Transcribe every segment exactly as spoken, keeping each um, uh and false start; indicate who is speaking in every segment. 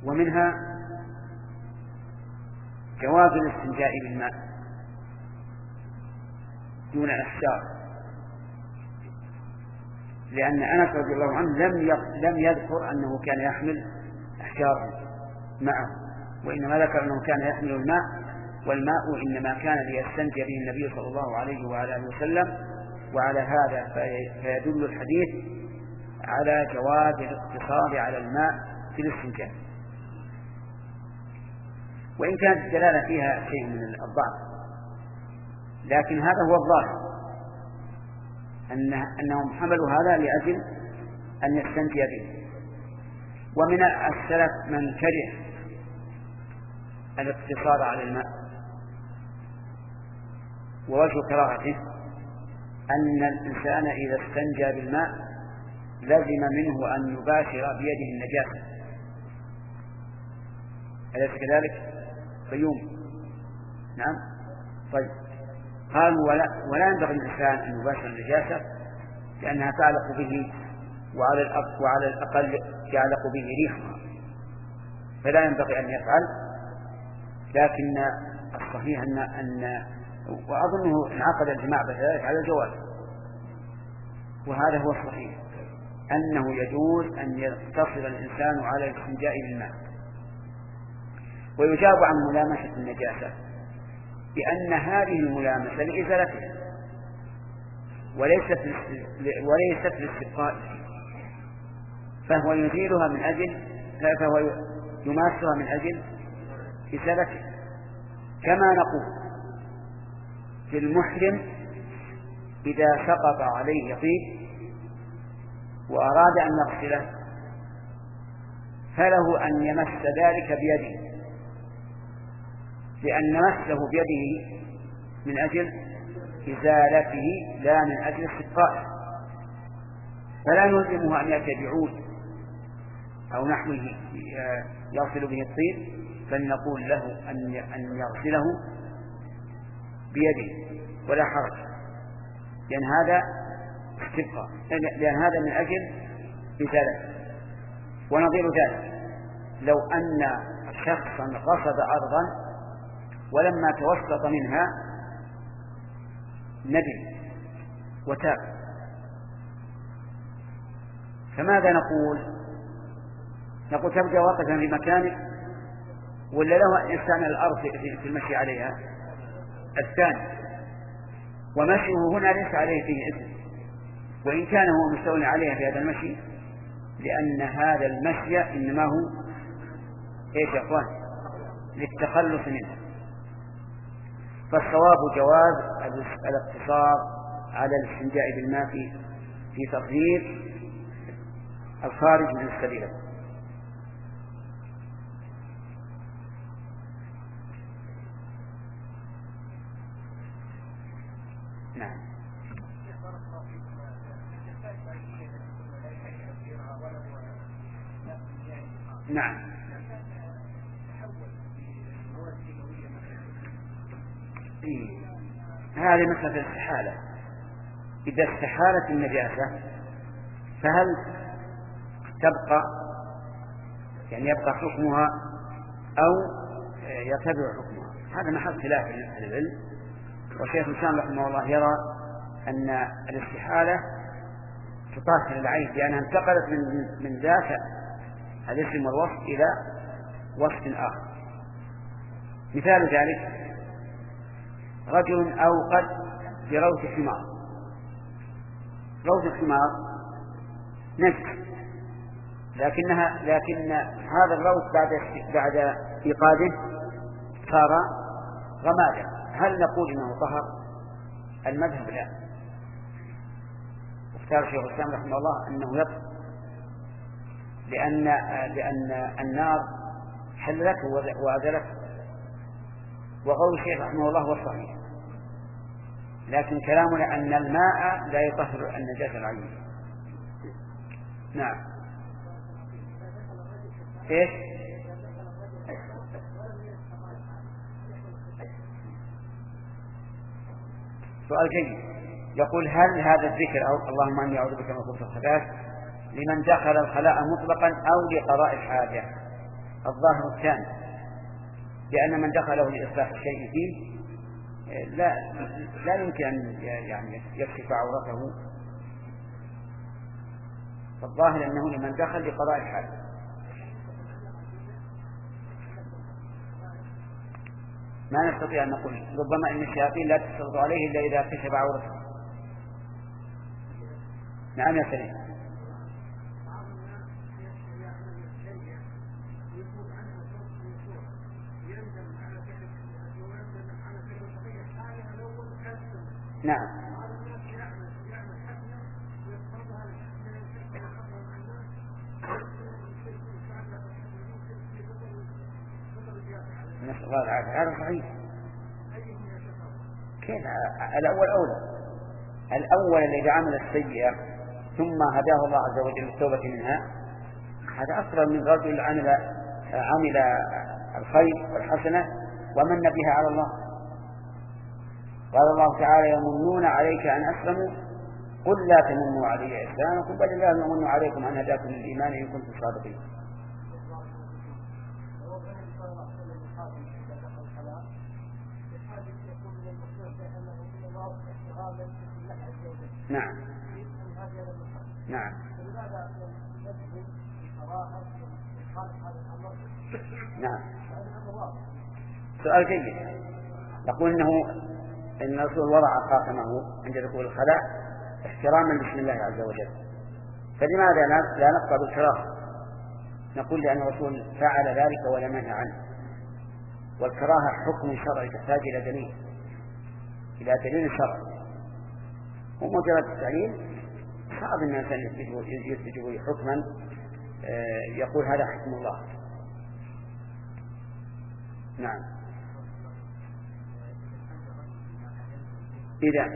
Speaker 1: ومنها جواز الاستنجاء بالماء دون الأحجار، لأن أنس رضي الله عنه لم لم يذكر أنه كان يحمل أحجارا معه، وإنما ذكر أنه كان يحمل الماء، والماء إنما كان ليستنجي به النبي صلى الله عليه وعلى آله وسلم. وعلى هذا فيدل الحديث على جواز الاقتصار على الماء في الاستنجاء، وإن كانت الدلالة فيها شيء من الضعف، لكن هذا هو الظاهر أن أنهم حملوا هذا لأجل أن يستنجي به. ومن السلف من كره الاقتصار على الماء، ووجه كراهته أن الإنسان إذا استنجى بالماء لزم منه أن يباشر بيده النجاسة، أليس كذلك؟ فيوم نعم. طيب قالوا ولا, ولا ينبغي الإنسان أن يباشر النجاسة لأنها تعلق به، وعلى الأقل, وعلى الأقل يعلق به ريحها، فلا ينبغي أن يفعل. لكن الصحيح أن, أن وأظنه انعقد الجماع بذلك على الجواز، وهذا هو الصحيح أنه يجوز أن يقتصر الإنسان على الاستنجاء بالماء. ويجاب عن ملامسة النجاسة بأن هذه الملامسة لإزالتها وليست وليست للاستبقاء، فهو يزيلها من أجل فهو يماسها من أجل إزالتها. كما نقول في المحرم إذا سقط عليه طيب وأراد أن يغسله فله أن يمس ذلك بيده، لأن مسه بيده من أجل إزالته لا من أجل استبقائه، فلا نلزمه أن يأتي بعود أو نحوه يغسل به الطيب، بل نقول له أن يغسله بيده ولا حرج، لأن هذا استبقاء، لأن هذا من أجل إزالته. ونظير ذلك لو أن شخصا غصب أرضا ولما توسط منها ندم وتاب، فماذا نقول؟ نقول تبقى واقفا في مكانك ولا له أن يستعمل الأرض في المشي عليها؟ الثاني، ومشيه هنا ليس عليه فيه إثم، وإن كان هو مستولى عليها في هذا المشي، لأن هذا المشي إنما هو إيش يا أخوان؟ للتخلص منه. فالصواب جواز الاقتصار على الاستنجاء بالماء في تطهير الخارج من السبيل. نعم. نعم. إيه. هذه مسألة الاستحالة. إذا استحالت النجاسة فهل تبقى يعني يبقى حكمها أو يتبع حكمها؟ هذا محل خلاف أهل العلم، وشيخ الإسلام رحمه الله يرى أن الاستحالة تطهر العين لأنها انتقلت من من ذات الاسم والوصف إلى وصف آخر. مثال ذلك رجل أوقد بروث حمار، روث الحمار نجس، لكنها لكن هذا الروث بعد بعد إيقاده صار رمادا، هل نقول إنه طهر؟ المذهب لا، واختار شيخ الإسلام رحمه الله أنه يطهر، لأن لأن النار حلته وأزلته، وقول الشيخ رحمه الله هو صحيح، لكن كلامنا أن الماء لا يطهر النجاسة العينية. نعم. إيش؟ سؤال جيد. يقول هل هذا الذكر أو اللهم أني أعوذ بك من الخبث والخبائث لمن دخل الخلاء مطلقا أو لقضاء الحاجة؟ الظاهر الثاني، لأن من دخله لإصلاح الشيء فيه لا لا يمكن أن يعني يكشف عورته، فالظاهر أنه لمن دخل لقضاء الحاجة. ما نستطيع أن نقول، ربما أن الشياطين لا تسلط عليه إلا إذا كشف عورته. نعم يا سليم. نعم نسأل الله العافية. هذا صحيح. كيف؟ الأول أولى. الأول الذي عمل السيئة ثم هداه الله عز وجل للتوبة منها، هذا أفضل من رجل عمل عمل الخير والحسنة ومن بها على الله. قال الله تعالى: يمنون عليك أن أسلموا قل لا تمنوا علي إسلامكم بل الله يمن عليكم أن هداكم للإيمان إن كنتم صادقين. نعم نعم نعم سؤال جيد. نقول إنه إن الرسول وضع خاتمه عند دخول الخلاء احتراما باسم الله عز وجل، فلماذا لا نقطع بالكراهة؟ نقول لأن الرسول فعل ذلك ولا منع عنه، والكراهة حكم شرعي تحتاج إلى دليل إلى دليل شرعي، ومجرد التعليل صعب أن الإنسان يثبته حكما يقول هذا حكم الله. نعم. إذا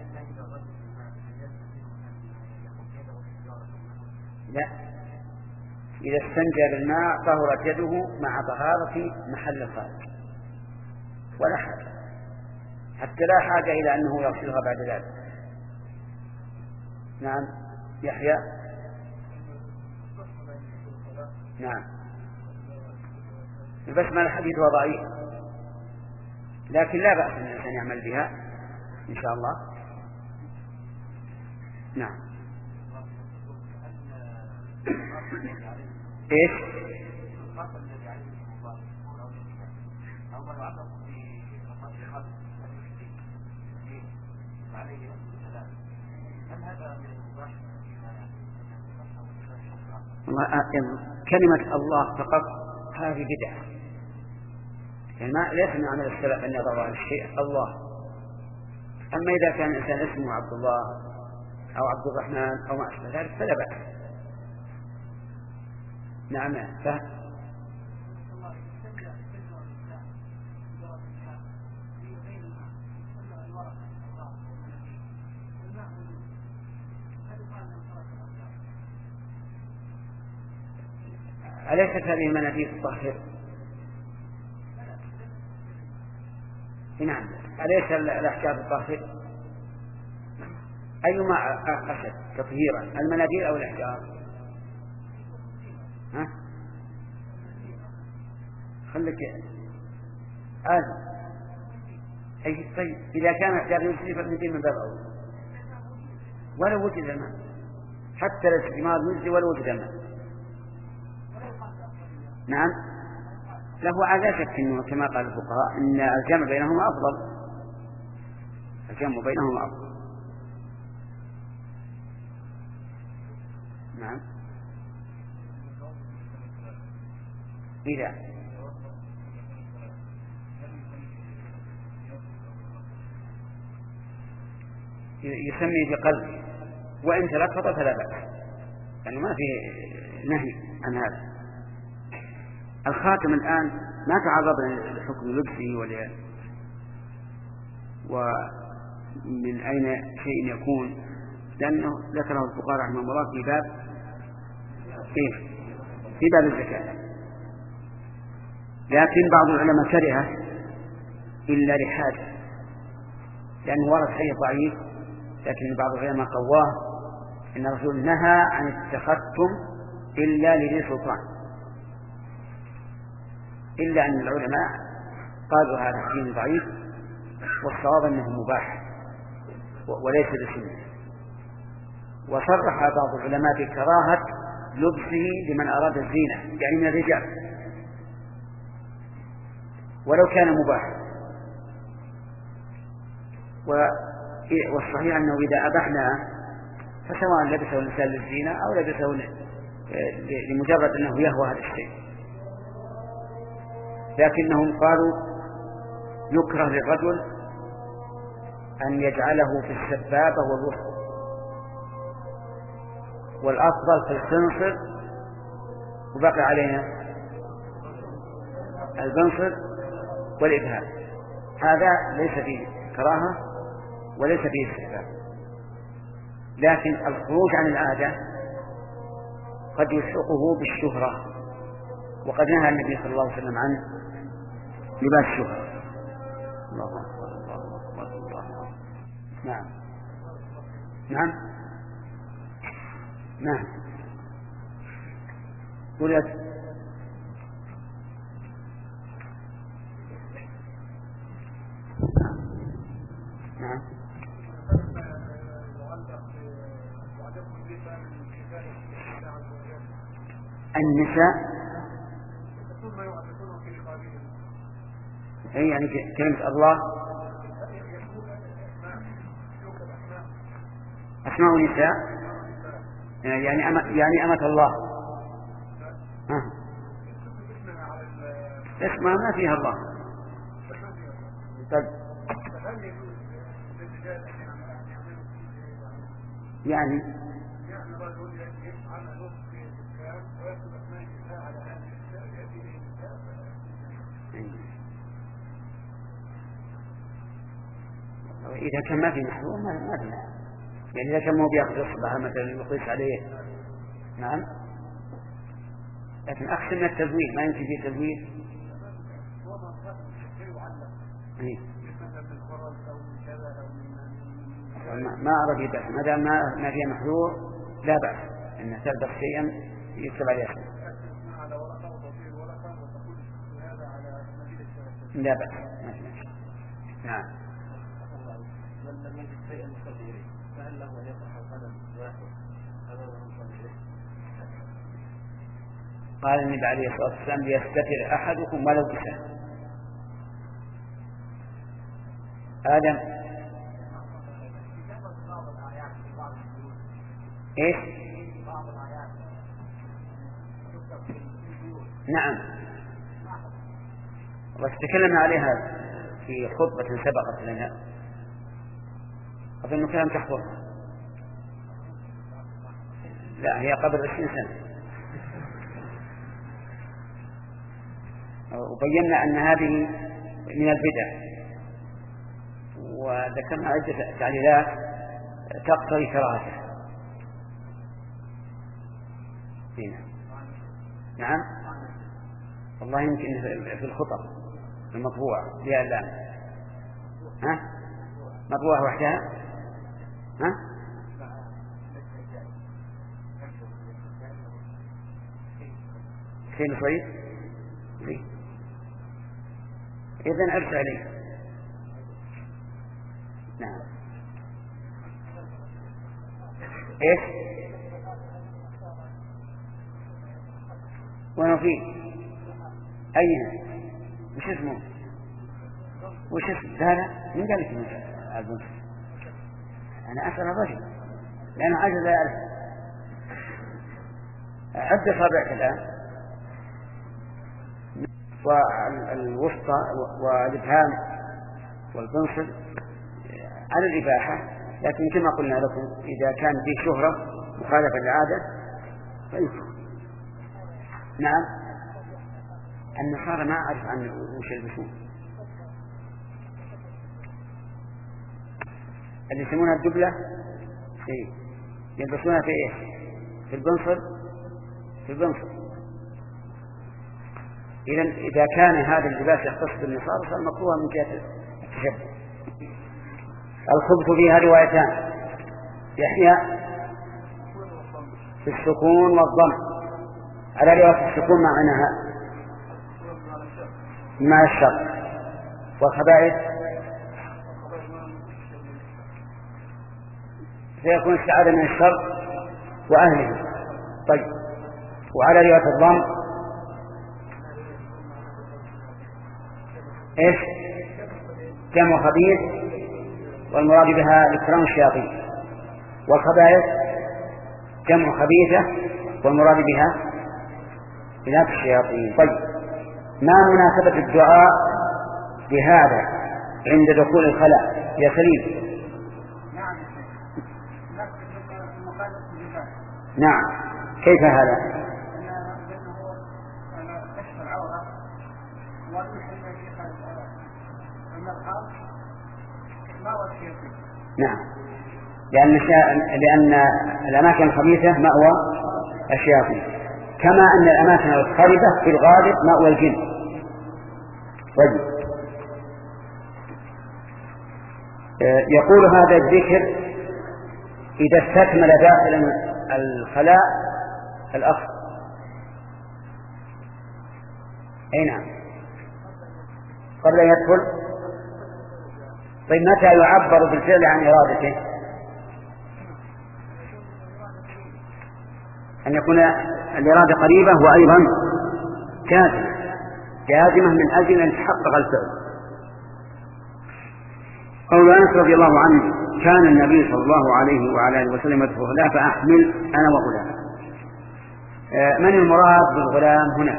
Speaker 1: لا إذا استنجى بالماء طهرت يده مع طهارة محل الخارج ولا حاجة، حتى لا حاجة إلى أنه يغسلها بعد ذلك. نعم يحيى. نعم البسملة الحديث وضعي، لكن لا بأس أن الإنسان يعمل بها إن شاء الله. نعم. إيش؟ كلمة الله فقط هذه بدعة، يعني ما ليس من عمل السلف أن يضع الشيء الله. أما إذا كان الإنسان اسمه عبد الله أو عبد الرحمن أو ما أشبه ذلك فلا بأس. نعم فهم. أليست هذه المناديل الطاهرة؟ نعم. أليس الأحجار الطاهرة؟ أيما أشد تطهيرا، المناديل أو الأحجار؟ ها؟ خلك آدم. أي طيب إذا كان أحجار يجري فالمناديل من باب أول، ولو وجد الماء، حتى الاستجمار يجري ولو وجد الماء. نعم له عادة شك إنه كما قال الفقهاء إن الجمع بينهما أفضل، الجمع بينهما أفضل. نعم. إذا يسمي بقلب وإن تلفظ فلا بأس، يعني ما في نهي عن هذا. الخاتم الآن ما تعرض لحكم لبسه ولا ومن أين شيء يكون، لأنه ذكره الفقهاء رحمه الله في باب إيه؟ في باب الزكاة، لكن بعض العلماء كرهه إلا لحاجة، لأنه ورد حديث ضعيف، لكن بعض العلماء قواه إن الرسول نهى عن التختم إلا لذي سلطان، إلا أن العلماء قالوا هذا دين ضعيف، والصواب أنه مباح وليس بسنة. وصرح بعض العلماء بكراهة لبسه لمن أراد الزينة، يعني من الرجال، ولو كان مباحا. والصحيح أنه إذا أبحناه فسواء لبسه الإنسان للزينة أو لبسه لمجرد أنه يهوى هذا الشيء. لكنهم قالوا يكره للرجل أن يجعله في السبابة والوسط، والأفضل في الخنصر، وبقي علينا البنصر والإبهام. هذا ليس فيه كراهة وليس فيه استحباب، لكن الخروج عن العادة قد يلحقه بالشهرة، وقد نهى النبي صلى الله عليه وسلم عن لباس الشهرة. الله أكبر الله أكبر الله أكبر. نعم نعم نعم قلت نعم النساء أي يعني كلمة الله أسماء نساء يعني أم يعني أمة الله. ها اسمها ما فيها الله. طيب يعني إذا كان ما في محظور ما ما في، يعني إذا كان مو بيأخذ إصبعها مثلا ويقيس عليه. نعم لكن أحسن من التزوير، ما يمكن فيه تزوير. ما أرى فيه بأس، ما دام ما فيه محظور لا بأس أن تلبس شيئا يكتب عليه اسمه، لا بأس. نعم فهل له أن يطرح القلم واحد أمام المصلي؟ قال النبي عليه الصلاة والسلام ليستتر أحدكم ولو بسهم. آدم إيش؟ نعم وتكلمنا عليها في خطبة سبقت لنا، أظن كلام تحضرها. لا هي قبل عشرين سنة، وبينا أن هذه من البدع، وذكرنا عدة تعليلات تقتضي كراهته. نعم والله يمكن في الخطب المطبوعة فيها اللام. ها مطبوعة وحدها. ها شيء صغير إذن أرسل عليه. نعم إيش وأنا فيه أين وش اسمه وش اسمه؟ لا لا من قال لك البنص؟ أنا أسأل الرجل لأنه عجز لا يعرف. عد صابعك الآن، والوسطى والإبهام والبنصر على الإباحة، لكن كما قلنا لكم إذا كان فيه شهرة مخالفة للعادة فيكون. نعم النصارى ما أعرف عنه وش يلبسون، اللي يسمونها الدبلة إيه؟ يلبسونها في إيه؟ في البنصر في البنصر. إذن إذا كان هذا اللباس يختص بالنصارى فالمكروه من جهة التشبه. الخبث فيها روايتان، يحيى في السكون والضم. على رواية السكون معناها مع الشر، والخبائث سيكون استعاذة من الشر وأهله. طيب، وعلى رواية الضم إيش؟ جمع خبيث، والمراد بها ذكران الشياطين، والخبائث جمع خبيثة والمراد بها إناث الشياطين. طيب، ما مناسبة الدعاء بهذا عند دخول الخلاء يا سليم؟ نعم، كيف هذا؟ نعم، لأن لأن الأماكن الخبيثة مأوى الشياطين، كما أن الأماكن الخربة في الغالب مأوى الجن. طيب، يقول هذا الذكر إذا استكمل داخل الخلاء الأخ. أي نعم، قبل أن يدخل. طيب، متى يعبر بالفعل عن إرادته؟ أن يكون الإرادة قريبة وأيضا جازمة جازمة من أجل أن يتحقق الفعل. قول أنس رضي الله عنه: كان النبي صلى الله عليه وعلى آله وسلم يدخل الخلاء فأحمل أنا وغلام. من المراد بالغلام هنا؟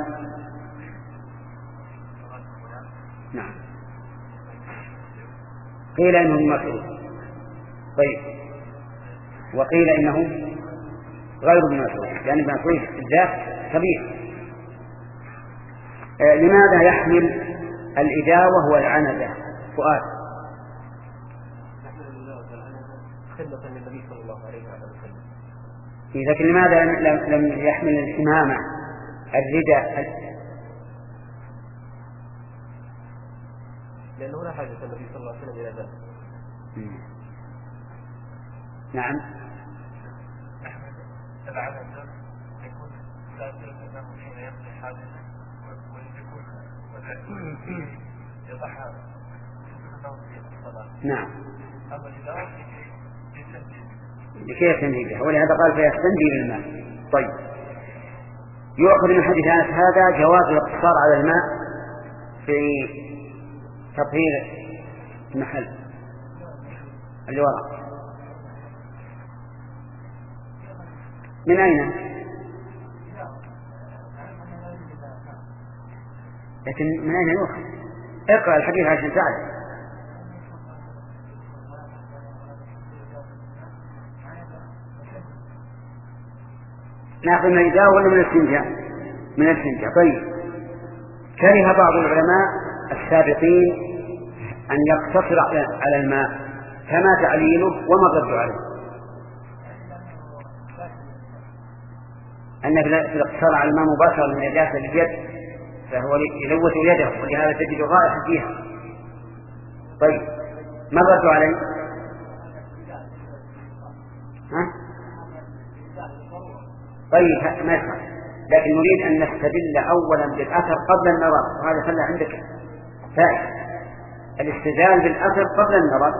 Speaker 1: نعم، قيل إنه مسعود، طيب، وقيل إنه غير ابن مسعود، لأن ابن مسعود الذات كبير. آه لماذا يحمل الإداوة والعنزة؟ فؤاد.
Speaker 2: خدمة للنبي صلى الله عليه وسلم.
Speaker 1: لكن لماذا لم يحمل الإمامة الرداء؟
Speaker 2: لأنه لا حاجة النبي صلى الله عليه وسلم إلى ذلك.
Speaker 1: نعم.
Speaker 3: العنزة يكون سافرا أنه حين يقضي حادثة ويكون يضحى في الصلاة.
Speaker 1: نعم.
Speaker 3: أما الإدارة
Speaker 1: لكي يستنجي بها، ولهذا قال فيستنجي بالماء. طيب، يؤخذ من حديث أنس هذا جواز الاقتصار على الماء في تطهير المحل اللي وراء. من أين؟ لكن من أين يؤخذ؟ اقرأ الحديث عشان تعرف. نأخذ من الإداوة ولا من الاستنجاء؟ من الاستنجاء. طيب، كره بعض العلماء السابقين أن يقتصر على الماء، كما تعليله وما الرد عليه، أن في الاقتصار على الماء مباشرة من النجاسة باليد فهو يلوث يده، ولهذا تجد غائحة فيها. طيب، ما الرد عليه؟ ها؟ طيب، ما يفعل، لكن نريد أن نستدل أولا بالأثر قبل النظر، وهذا خلى عندك فائدة، الاستدلال بالأثر قبل النظر.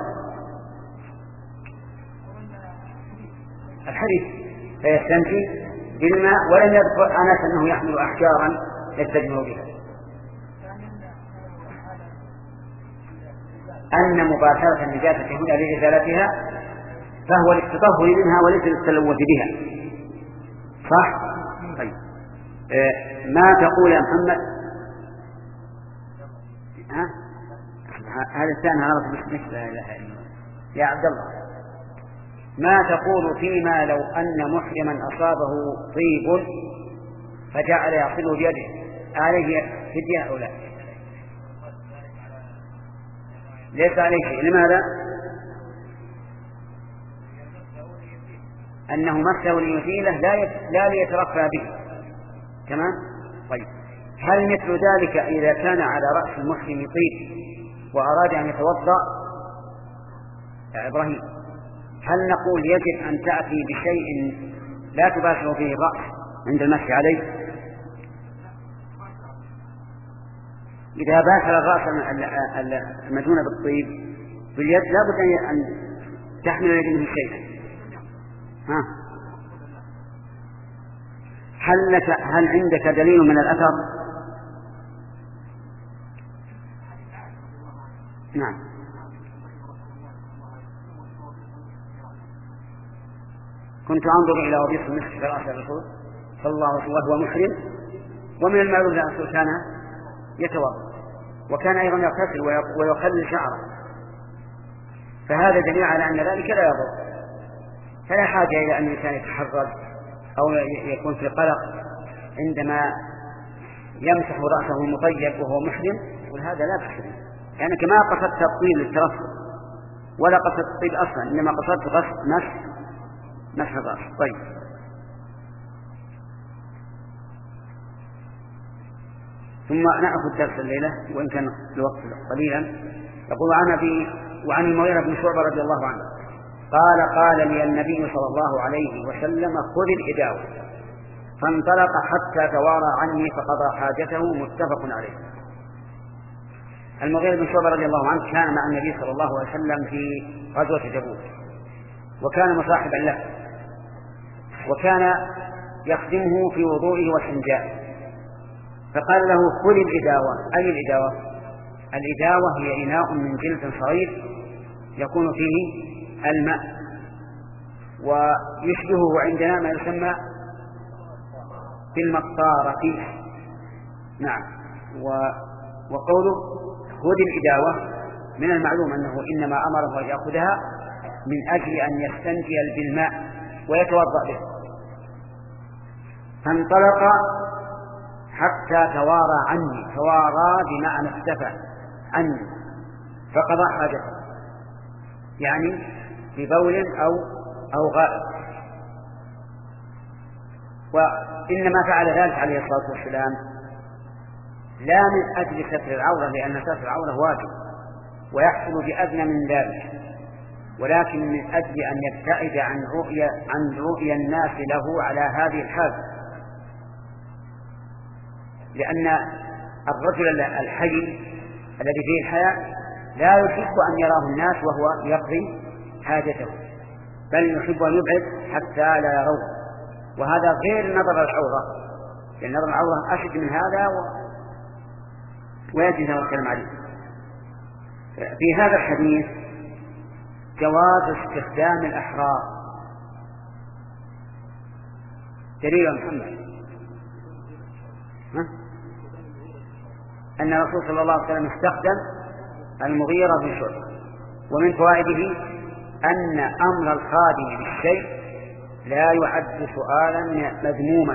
Speaker 1: الحديث فيستنجي بالماء، ولم يذكر أنس أنه يحمل أحجارا يستجمع بها. أن مباشرة النجاسة هنا لإزالتها فهو للتطهر منها وليس للتلوث بها، صح؟ طيب، آه ما تقول يا محمد؟ ها؟ هذا الثاني عرف مش لا إله إلا الله. يا عبد الله، ما تقول فيما لو أن محرما أصابه طيب فجعل يصله بيده، عليه فدية أو لا؟ ليس عليه شيء. لماذا؟ أنه مسه ليزيله لا ليترفع به. تمام؟ طيب، هل مثل ذلك إذا كان على رأس المحرم طيب وأراد أن يتوضأ يا إبراهيم، هل نقول يجب أن تأتي بشيء لا تباشر فيه الرأس عند المسح عليه؟ إذا باشر الرأس المدهون بالطيب باليد لا بد أن تحمل يد منه شيئا. ها هل لك هل عندك دليل من الأثر؟ نعم. كنت أنظر إلى وضيف المسك في رأس الرسول صلى الله عليه وسلم وهو محرم، ومن المعلوم أن الرسول كان يتوضأ وكان أيضا يغتسل ويخلل شعره، فهذا دليل على أن ذلك لا يضر، فلا حاجة إلى أن الإنسان يتحرج أو يكون في قلق عندما يمسح رأسه مطيب وهو محرم، وهذا لا بأس به، يعني كما قصدت الطيب للترفه ولا قصدت الطيب أصلا، إنما قصدت غسل مسح مسح الرأس. طيب ثم نأخذ درس الليلة وإن كان الوقت قليلا. يقول عن أبي وعن المغيرة بن شعبة رضي الله عنه قال قال لي النبي صلى الله عليه وسلم خذ الإداوة، فانطلق حتى توارى عني فقضى حاجته، متفق عليه. المغيرة بن شعبة رضي الله عنه كان مع النبي صلى الله عليه وسلم في غزوة تبوك، وكان مصاحبا له، وكان يخدمه في وضوئه واستنجائه، فقال له خذ الإداوة. أي الإداوة؟ الإداوة هي إناء من جلد صغير يكون فيه الماء، ويشبهه عندنا ما يسمى بالمقطارة. نعم. وقوله خذ الإداوة من المعلوم أنه إنما أمره أن يأخذها من أجل أن يستنجي بالماء ويتوضأ به. فانطلق حتى توارى عني، توارى بمعنى اختفى عني، فقضى حاجته، يعني ببول أو أو غائط. وإنما فعل ذلك عليه الصلاة والسلام لا من أجل ستر العورة، لأن ستر العورة واجب ويحصل بأدنى من ذلك، ولكن من أجل أن يبتعد عن رؤية عن رؤية الناس له على هذه الحال، لأن الرجل الحي الذي فيه الحياة لا يحب أن يراه الناس وهو يقضي حاجته، بل يحب أن يبعد حتى لا يروه، وهذا غير نظر العورة، لأن نظر العورة أشد من هذا و... ويجب أن نتكلم عليه. في هذا الحديث جواز استخدام الأحرار. دليل يا محمد ها؟ أن الرسول صلى الله عليه وسلم استخدم المغيرة بن شعبة، ومن فوائده أن أمر الخادم بالشيء لا يعد سؤالا مذموما،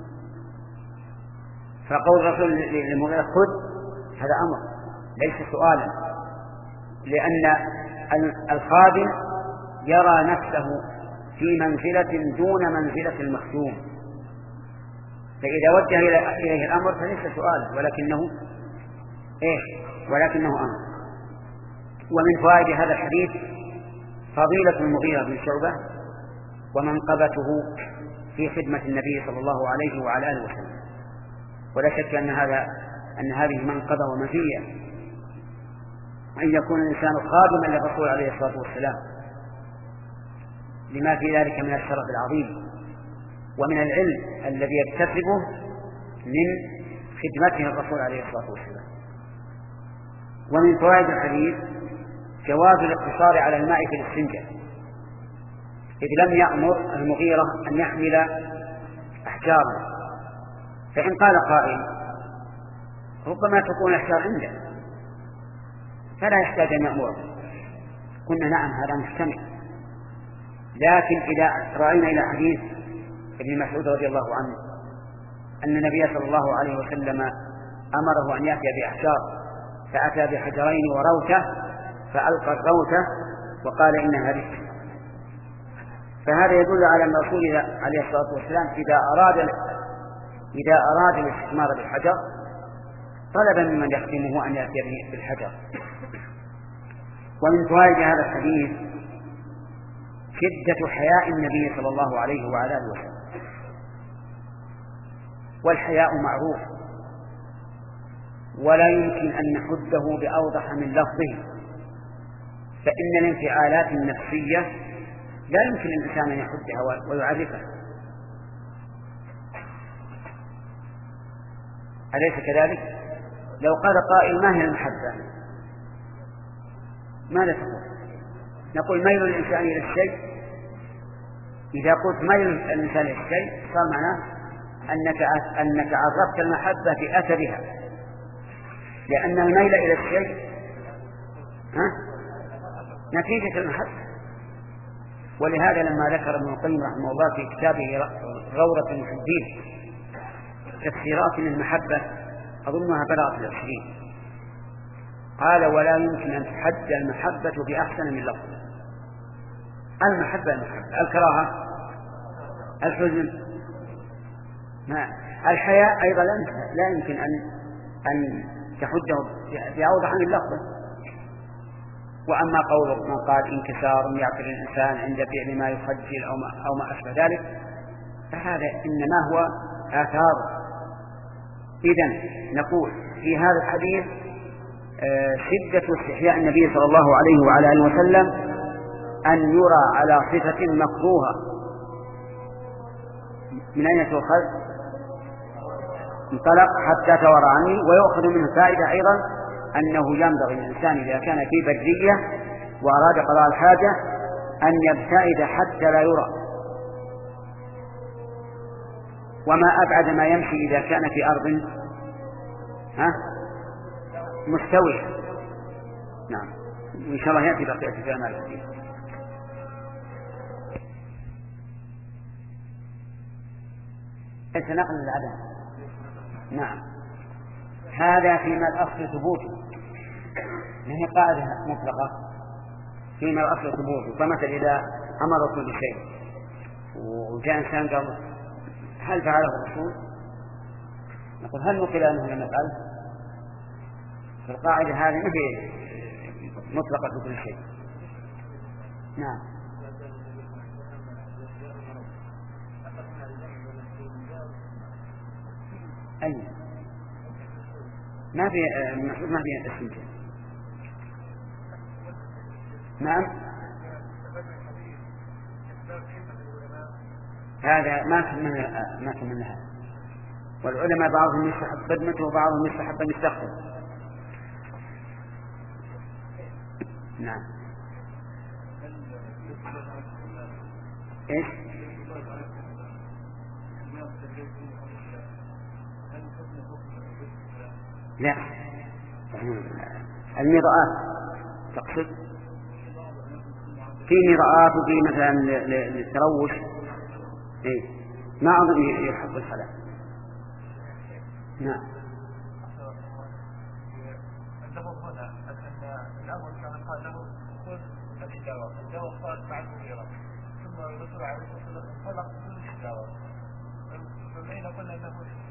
Speaker 1: فقول الرسول للمغيرة خذ هذا أمر ليس سؤالا، لأن الخادم يرى نفسه في منزلة دون منزلة المخدوم، فإذا وجه إليه الأمر فليس سؤالا ولكنه إيه ولكنه أمر. ومن فوائد هذا الحديث فضيلة المغيرة بن شعبة ومنقبته في خدمة النبي صلى الله عليه وعلى آله وسلم، ولا شك أن هذا أن هذه منقبة ومزية أن يكون الإنسان خادما للرسول عليه الصلاة والسلام، لما في ذلك من الشرف العظيم ومن العلم الذي يكتسبه من خدمته الرسول عليه الصلاة والسلام. ومن فوائد الحديث جواز الاقتصار على الماء في الاستنجاء، إذ لم يأمر المغيرة أن يحمل أحجارا، فإن قال قائل ربما تكون الأحجار عنده فلا يحتاج أن يأمره، قلنا نعم هذا محتمل، لكن إذا رأينا إلى حديث ابن مسعود رضي الله عنه أن النبي صلى الله عليه وسلم أمره أن يأتي بأحجار، فأتى بحجرين وروته فألقى الروته وقال إنها رزق، فهذا يدل على أن الرسول عليه الصلاة والسلام إذا أراد إذا أراد الاستثمار بالحجر طلب ممن يخدمه أن يأتي به بالحجر. ومن فوائد هذا الحديث شدة حياء النبي صلى الله عليه وعلى آله وسلم، والحياء معروف ولا يمكن أن نحده بأوضح من لفظه، فإن الانفعالات النفسية لا يمكن الإنسان أن يحدها ويعرفها، أليس كذلك؟ لو قال قائل ما هي المحبة؟ ماذا تقول؟ نقول ميل الإنسان إلى الشيء. إذا قلت ميل الإنسان إلى الشيء صار معناه أنك أنك عرفت المحبة بأثرها، لأن الميل إلى الشيء ها؟ نتيجة المحبة. ولهذا لما ذكر ابن القيم رحمه الله في كتابه غورة المحبين تفسيرات للمحبة أظنها بلغت العشرين، قال ولا يمكن أن تحد المحبة بأحسن من لفظ. المحبة المحبة، الكراهة، الحزن، ما الحياء أيضا لا يمكن أن أن تحده بأوضح من لفظه. وأما قول من قال انكسار يعقل الإنسان عند فعل ما يخجل أو ما, أو ما أشبه ذلك فهذا إنما هو آثار. إذن نقول في هذا الحديث شدة استحياء النبي صلى الله عليه وعلى آله وسلم أن يرى على صفة مكروهة. من أين تؤخذ؟ انطلق حتى توارى عني. ويؤخذ منه فائدة أيضا أنه ينبغي الإنسان إذا كان في برية وأراد قضاء الحاجة أن يبتعد حتى لا يرى، وما أبعد ما يمشي إذا كان في أرض ها مستوية. نعم، إن شاء الله يأتي بقية في أعمال الحديث. ليس نقل العدم. نعم، هذا فيما الأصل ثبوته، ما هي قاعدة مطلقة فيما الأصل ثبوته. فمثل إذا أمر الرسول بشيء وجاء إنسان قال هل فعله الرسول؟ نقول هل نقل أنه لم يفعله؟ فالقاعدة هذه ما هي مطلقة في كل شيء. نعم. أي ما في ما في اسم. نعم، هذا ما كمل ما كمل هذا. والعلماء بعضهم يستحب خدمته وبعضهم يستحب أن يستخدم. نعم. إيش؟ لا، المرآة تقصد في مرآة وفي مثلا للتروش. إيه؟ ما أظن يحب الحلال. نعم.
Speaker 3: عندهم هنا أن الأمر كان قال له خذ الإجابة، الجواب قال بعد مغيرة، ثم الرسول عليه الصلاة والسلام طلق كل الإجابة، فبين قلنا أنه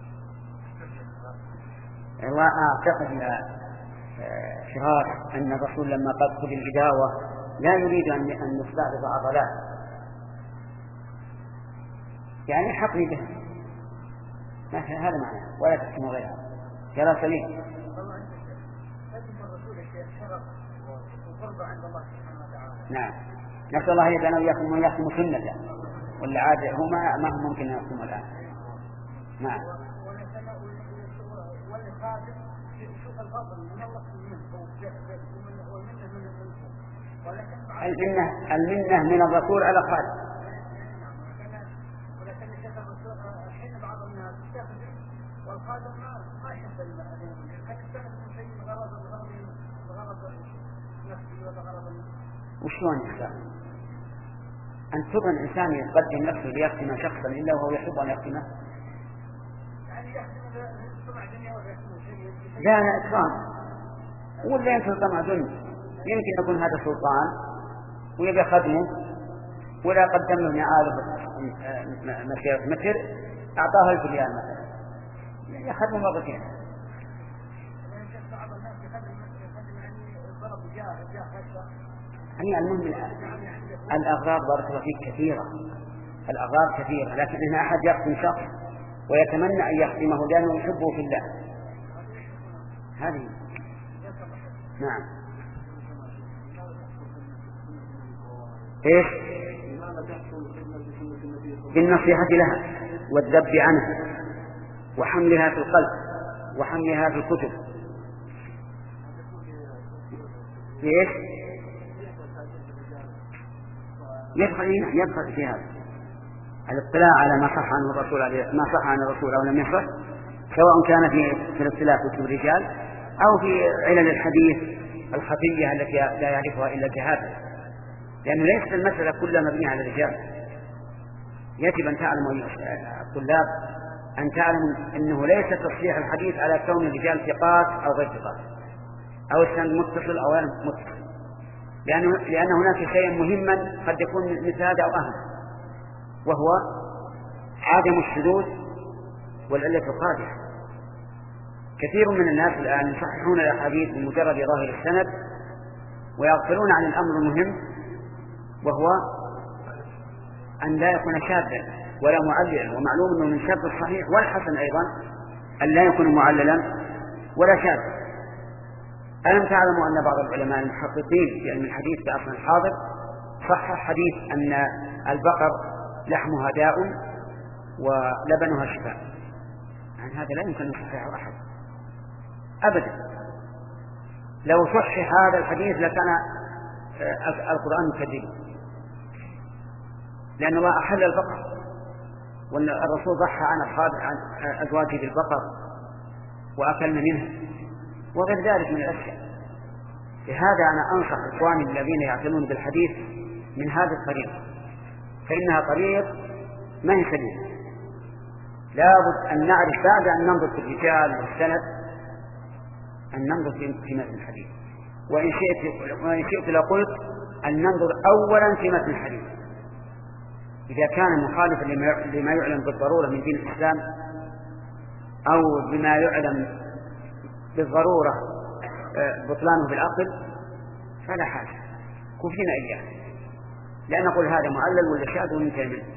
Speaker 1: والله أعتقد يا فراس أن الرسول لما قال خذ الإجابة لا يريد أن أن نستعرض عضلات، يعني حقني به، هذا معناه، ولا تحكم غيرها. كلام سليم. نعم، نسأل الله يجعلنا وإياكم وإياكم سنة، ولا عاد هو ما ما هو ممكن أن يحكم الآن. نعم. المنة المنة من الرسول على خالد. وشلون يختار؟ أن تظن الإنسان يقدم نفسه ليختم شخصا إلا وهو يحب أن يختمه؟ لا لا إكرام، ولا يمكن طمع دنيا. يمكن يكون هذا سلطان ويبي خدمه، ولا قدم له نعاله مسيرة متر أعطاه ألف ريال مثلا يخدمه مرتين. يعني المهم الأغراض بارك الله فيك كثيرة، الأغراض كثيرة، لكن إن أحد يختم شخص ويتمنى أن يختمه لأنه يحبه في الله هذه نعم. إيش؟ بالنصيحة لها والذب عنها وحملها في القلب وحملها في الكتب. إيش؟ يدخل يدخل في هذا الاطلاع على ما صح عنه الرسول ما صح عن الرسول أو لم يصح، سواء كان في في الاختلاف في الرجال أو في علل الحديث الخفية التي لا يعرفها إلا الجهابة، لأنه ليست المسألة كلها مبنية على الرجال. يجب أن تعلموا الطلاب أن تعلموا أنه ليس تصحيح الحديث على كون الرجال ثقات أو غير ثقات أو السند متصل أو غير متصل، لأنه لأن هناك شيء مهما قد يكون مثل هذا أو أهم، وهو عدم الشذوذ والعلة القادحة. كثير من الناس الآن يصححون الأحاديث بمجرد ظاهر السند ويغفلون عن الأمر المهم، وهو أن لا يكون شاذا ولا معللا. ومعلوم أنه من شرط الصحيح والحسن أيضا أن لا يكون معللا ولا شاذا. ألم تعلموا أن بعض العلماء المحققين في علم الحديث في أصل الحاضر صحح حديث أن البقر لحمها داء ولبنها شفاء؟ يعني هذا لا يمكن أن يصححه أحد أبدا. لو صحح هذا الحديث لكان القرآن مكذبا، لأن الله أحل البقر وأن الرسول ضحى عن أصحاب عن أزواجه بالبقر وأكلنا منها وغير ذلك من الأشياء. لهذا أنا أنصح إخواني الذين يعتنون بالحديث من هذا الطريق، فإنها طريق ما هي سليمة. لابد أن نعرف بعد أن ننظر في الرجال والسند أن ننظر في متن الحديث، وإن شئت وإن شئت لقلت أن ننظر أولا في متن الحديث. إذا كان مخالفا لما يعلم بالضرورة من دين الإسلام أو بما يعلم بالضرورة بطلانه بالعقل فلا حاجة، كفينا إياه، لا نقول هذا معلل ولا شاذ وننتهي منه.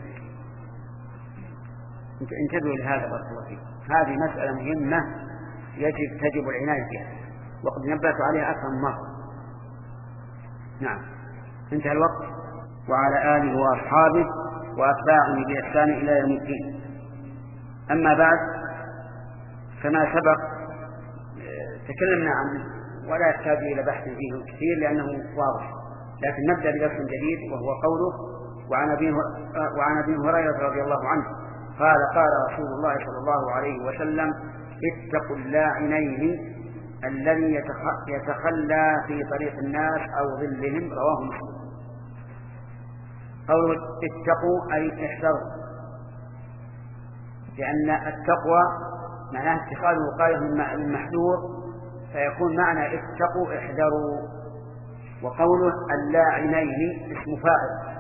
Speaker 1: انتبهوا لهذا بارك الله فيكم. هذه مسألة مهمة يجب تجب العناية بها، وقد نبهت عليها أكثر من مرة. نعم، انتهى الوقت. وعلى آله وأصحابه وأتباعه بإحسان إلى يوم الدين. أما بعد، فما سبق تكلمنا عنه ولا يحتاج إلى بحث فيه كثير لأنه واضح، لكن نبدأ بدرس جديد وهو قوله: وعن أبي هريرة رضي الله عنه قال: قال رسول الله صلى الله عليه وسلم: اتقوا اللاعنين الذي يتخلى في طريق الناس أو ظلهم. رواه مسلم. قوله اتقوا أي احذروا، لأن التقوى معناه اتخاذ وقاية من محذور، فيكون معنى اتقوا احذروا. وقوله اللاعنين اسم فاعل،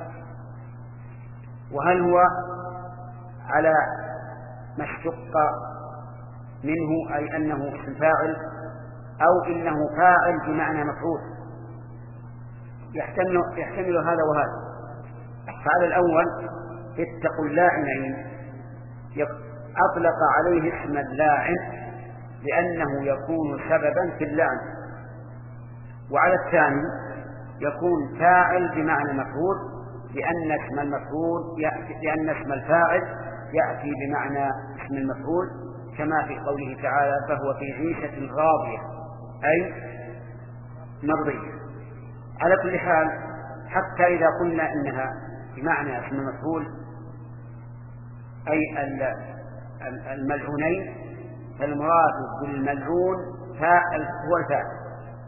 Speaker 1: وهل هو على ما اشتق منه أي أنه اسم فاعل أو إنه فاعل بمعنى مفعول؟ يحتمل, يحتمل هذا وهذا. فعلى الأول اتقوا اللاعنين أطلق عليه اسم اللاعن لأنه يكون سببا في اللعن، وعلى الثاني يكون فاعل بمعنى مفعول لأن اسم المفعول يأتي لأن اسم الفاعل يأتي بمعنى اسم المفعول، كما في قوله تعالى: فهو في عيشة راضية أي مرضية. على كل حال، حتى إذا قلنا إنها بمعنى اسم المفعول أي الملعونين، فالمراد بالملعون فاعل هو الفاعل،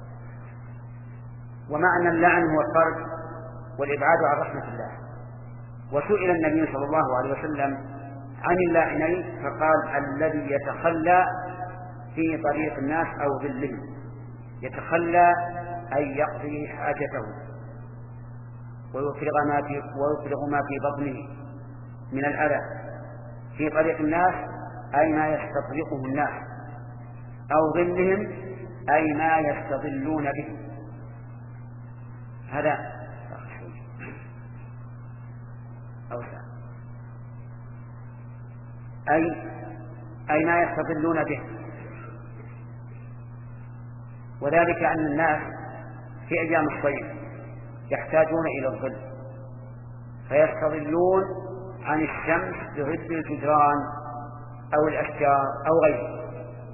Speaker 1: ومعنى اللعن هو الطرد والإبعاد عن رحمة الله. وسئل النبي صلى الله عليه وسلم عن اللاعنين فقال: الذي يتخلى في طريق الناس أو ظلهم. يتخلى أي يقضي حاجته ويفرغ ما في, ويفرغ ما في بطنه من الأذى في طريق الناس أي ما يستطرقه الناس، أو ظلهم أي ما يستظلون به. هذا أوسع. أي أي ما يستظلون به. وذلك أن الناس في أيام الصيف يحتاجون إلى الظل فيستظلون عن الشمس بظل الجدران أو الأشجار أو غيره،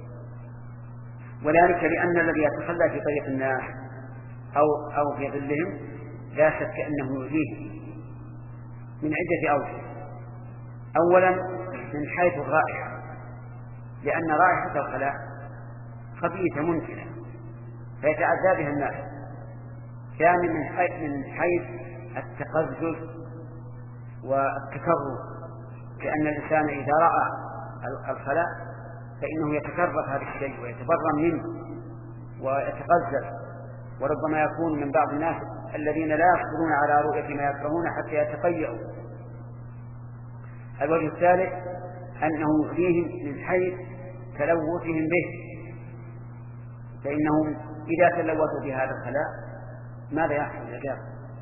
Speaker 1: وذلك لأن الذي يتخلى في طريق الناس أو, أو في ظلهم لا شك أنه يؤذيه من عدة أوجه. أولا من حيث الرائحة، لأن رائحة الخلاء خبيثة منتنة فيتعذى بها الناس. ثانيا من حيث, من حيث التقزز والتكرر، لأن الإنسان إذا رأى الخلاء فإنه يتكرر هذا الشيء ويتبرم منه ويتقزز، وربما يكون من بعض الناس الذين لا يصبرون على رؤية ما يكرهون حتى يتقيأوا. الوجه الثالث أنه يؤذيهم من حيث تلوثهم به، فإنهم إذا تلوثوا بهذا الخلاء ماذا يحصل للرجال؟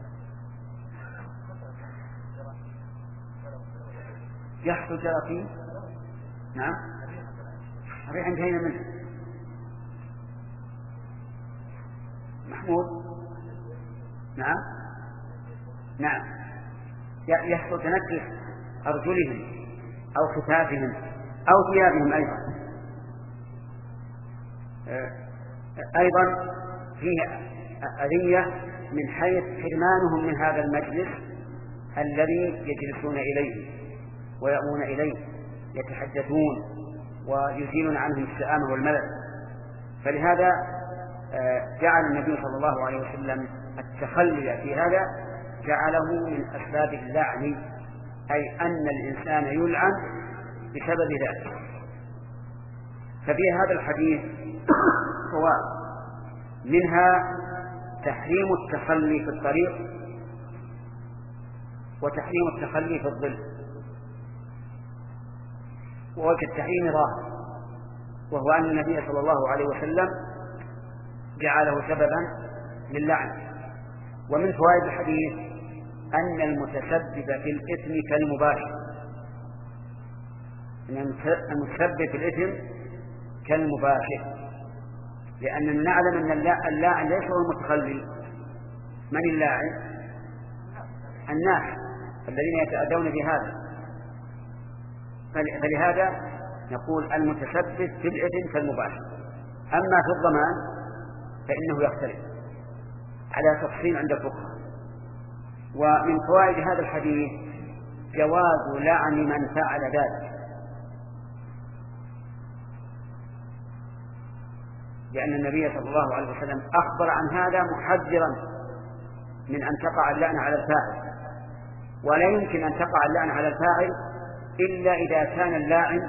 Speaker 1: يحصل جراثيم. نعم الريح انتهينا منه. محمود نعم نعم يحصل تنكس أرجلهم أو خفافهم أو ثيابهم أيضا. أيضا فيه أذية من حيث حرمانهم من هذا المجلس الذي يجلسون إليه ويأوون إليه، يتحدثون ويزيلون عنهم السآمة والملل. فلهذا جعل النبي صلى الله عليه وسلم التخلي في هذا جعله من أسباب اللعن، أي أن الإنسان يلعن بسبب ذلك. ففي هذا الحديث فوائد، منها تحريم التخلي في الطريق وتحريم التخلي في الظل، ووجه التحريم ظاهر، وهو أن النبي صلى الله عليه وسلم جعله سببا للعن. ومن فوائد الحديث أن المتسبب في الإثم كالمباشر، أن المتسبب في الإثم كالمباشر، لأننا نعلم أن اللاعن ليس هو المتخلي. من اللاعن؟ الناس الذين يتأذون بهذا. فلهذا نقول المتسبب في الإثم كالمباشر. أما في الضمان فإنه يختلف على تفصيل عند الفقهاء. ومن فوائد هذا الحديث جواز لعن من فعل ذلك، لأن النبي صلى الله عليه وسلم أخبر عن هذا محذرا من أن تقع اللعنة على الفاعل، ولا يمكن أن تقع اللعنة على الفاعل إلا إذا كان اللاعن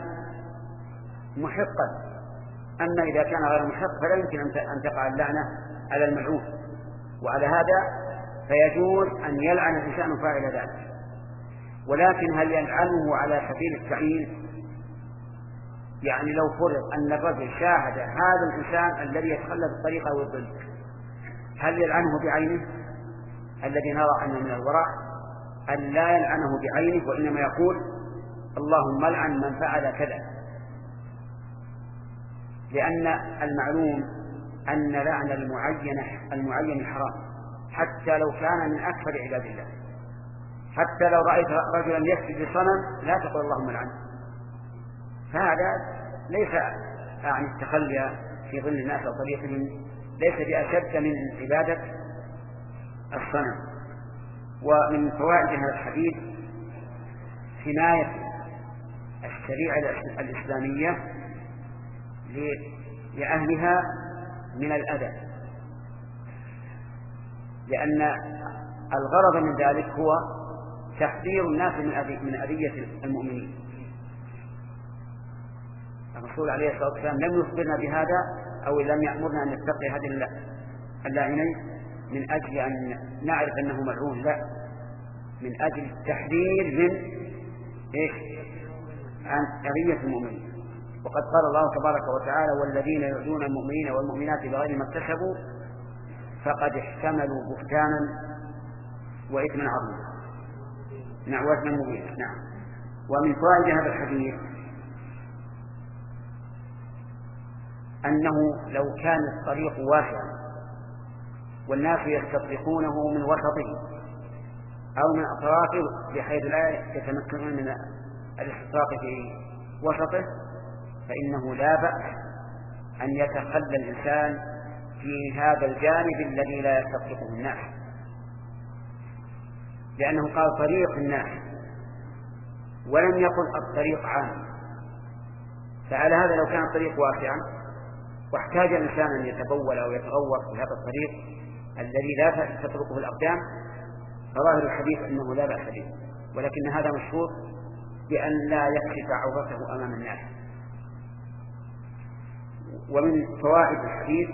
Speaker 1: محقا. أما إذا كان غير محق فلا يمكن أن تقع اللعنة على الملعون. وعلى هذا فيجوز أن يلعن الإنسان فاعل ذلك، ولكن هل يلعنه على سبيل التعيين؟ يعني لو فرض أن الرجل شاهد هذا الإنسان الذي يتخلى بالطريقة والظل، هل يلعنه بعينه؟ الذي نرى أنه من الورع أن لا يلعنه بعينه، وإنما يقول اللهم لعن من فعل كذا، لأن المعلوم أن لعن المعين المعين حرام، حتى لو كان من أكثر عباد الله. حتى لو رأيت رجلا يسجد لصنم لا تقول اللهم لعنه، فهذا ليس يعني التخلي في ظل الناس أو طريقهم ليس بأشد من عبادة الصنم. ومن فوائد هذا الحديث حماية الشريعة الإسلامية لأهلها من الأذى، لأن الغرض من ذلك هو تحذير الناس من أذية المؤمنين. الرسول عليه الصلاة والسلام لم يخبرنا بهذا أو لم يأمرنا أن نتقي هذه اللاعنين من أجل أن نعرف أنه ملعون، لا، من أجل التحذير من إيش؟ عن أذية المؤمنين. وقد قال الله تبارك وتعالى والذين يؤذون المؤمنين والمؤمنات بغير ما اكتسبوا فقد احتملوا بهتانا وإثما عظيما. نعم وإثما مبينا. نعم. ومن فوائد هذا الحديث أنه لو كان الطريق واسعا والناس يستطرقونه من وسطه أو من أطرافه بحيث لا يتمكنون من الاستطراق في وسطه فإنه لا بأس أن يتخلى الإنسان في هذا الجانب الذي لا يستطرقه الناس، لأنه قال طريق الناس ولم يقل الطريق عام. فعلى هذا لو كان الطريق واسعا واحتاج الإنسان أن يتبول أو يتغوط في هذا الطريق الذي لا تتركه الأقدام فظاهر الحديث أنه لا بأس به، ولكن هذا مشروط بأن لا يكشف عورته أمام الناس. ومن فوائد الحديث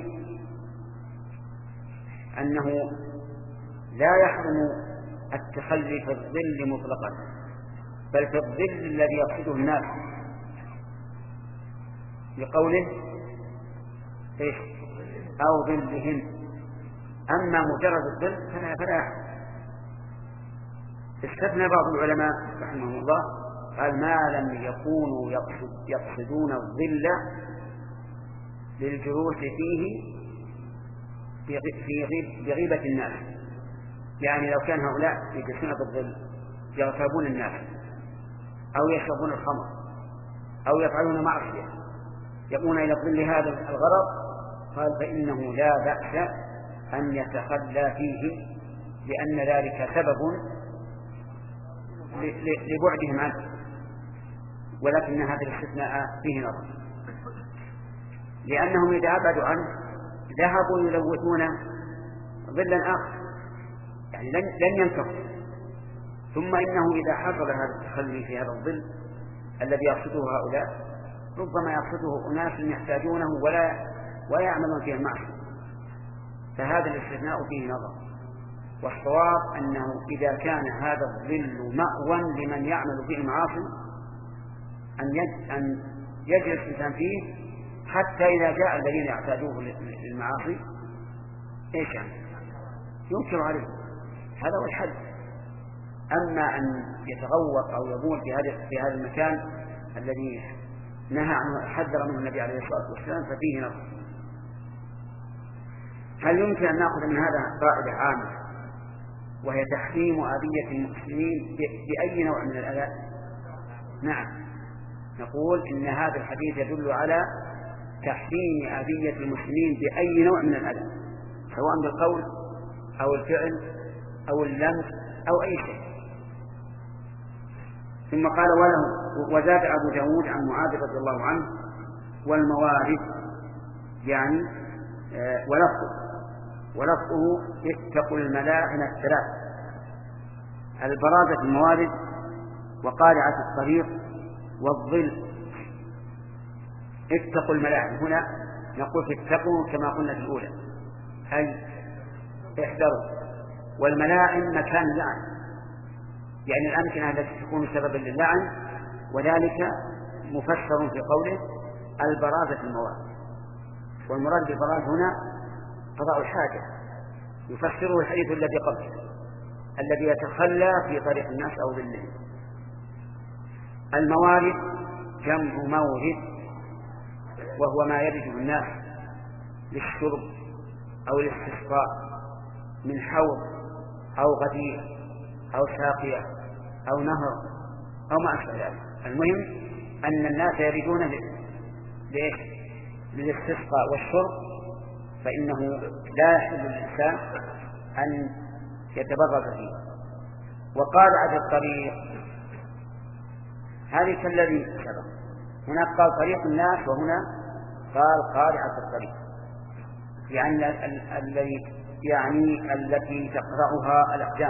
Speaker 1: أنه لا يحرم التخلي في الظل مطلقا، بل في الظل الذي يقصده الناس، لقوله إيش أو ظلهم. أما مجرد الظل فلا فلا يحرم. استثنى بعض العلماء رحمه الله قال ما لم يكونوا يقصد يقصدون الظل للجلوس فيه في بغيبة الناس، يعني لو كان هؤلاء يجلسون بالظل يغتابون الناس أو يشربون الخمر أو يفعلون معصية يقومون إلى ظل هذا الغرض، قال فإنه لا بأس أن يتخلى فيه لأن ذلك سبب لبعدهم عنه، ولكن هذا الاستثناء فيه نظر، لأنهم إذا أبعدوا عنه ذهبوا يلوثون ظلا آخر، يعني لن, لن ينتقل. ثم إنه إذا حصل هذا التخلي في هذا الظل الذي يقصده هؤلاء ربما يقصده أناس يحتاجونه ولا ويعملون فيه المعصية، فهذا الاستثناء فيه نظر. والصواب أنه إذا كان هذا الظل مأوى لمن يعمل فيه المعاصي أن يجلس الإنسان فيه حتى إذا جاء الذين يعتادوه للمعاصي إيش يعني ينكر عليه، هذا هو الحل. أما أن يتغوط أو يبول في هذا في هذا المكان الذي نهى عنه حذر منه النبي عليه الصلاة والسلام ففيه نظر. هل يمكن أن نأخذ من هذا قاعدة عامة وهي تحريم أذية المسلمين بأي نوع من الأذى؟ نعم، نقول إن هذا الحديث يدل على تحريم أذية المسلمين بأي نوع من الأذى، سواء بالقول أو الفعل أو اللمس أو أي شيء. ثم قال وله وزاد أبو داود عن معاذ رضي الله عنه والموارد، يعني آه ولفظه ولفظه اتقوا الملاعن الثلاث: البرازة في الموارد وقارعة الطريق والظل. اتقوا الملاعن هنا نقول اتقوا كما قلنا في الأولى أي احذروا، والملاعن مكان اللعن، يعني الأمكنة التي تكون سببا للعن، وذلك مفسر في قوله البرازة في الموارد. والمراد بالبراز هنا قضاء الحاجة، يفسره الحديث الذي قبله الذي يتخلى في طريق الناس أو ظلهم. الموارد جمع مورد، وهو ما يرده الناس للشرب أو الاستسقاء من حوض أو غدير أو ساقية أو نهر أو ما أشبه ذلك. المهم أن الناس يردون للاستسقاء والشرب، فإنه لا يحل للإنسان أن يتبرز فيه. وقارعة الطريق هذه كالذي سبق، هناك قال طريق الناس وهنا قال قارعة الطريق، يعني الذي يعني التي تقرأها الأقدام.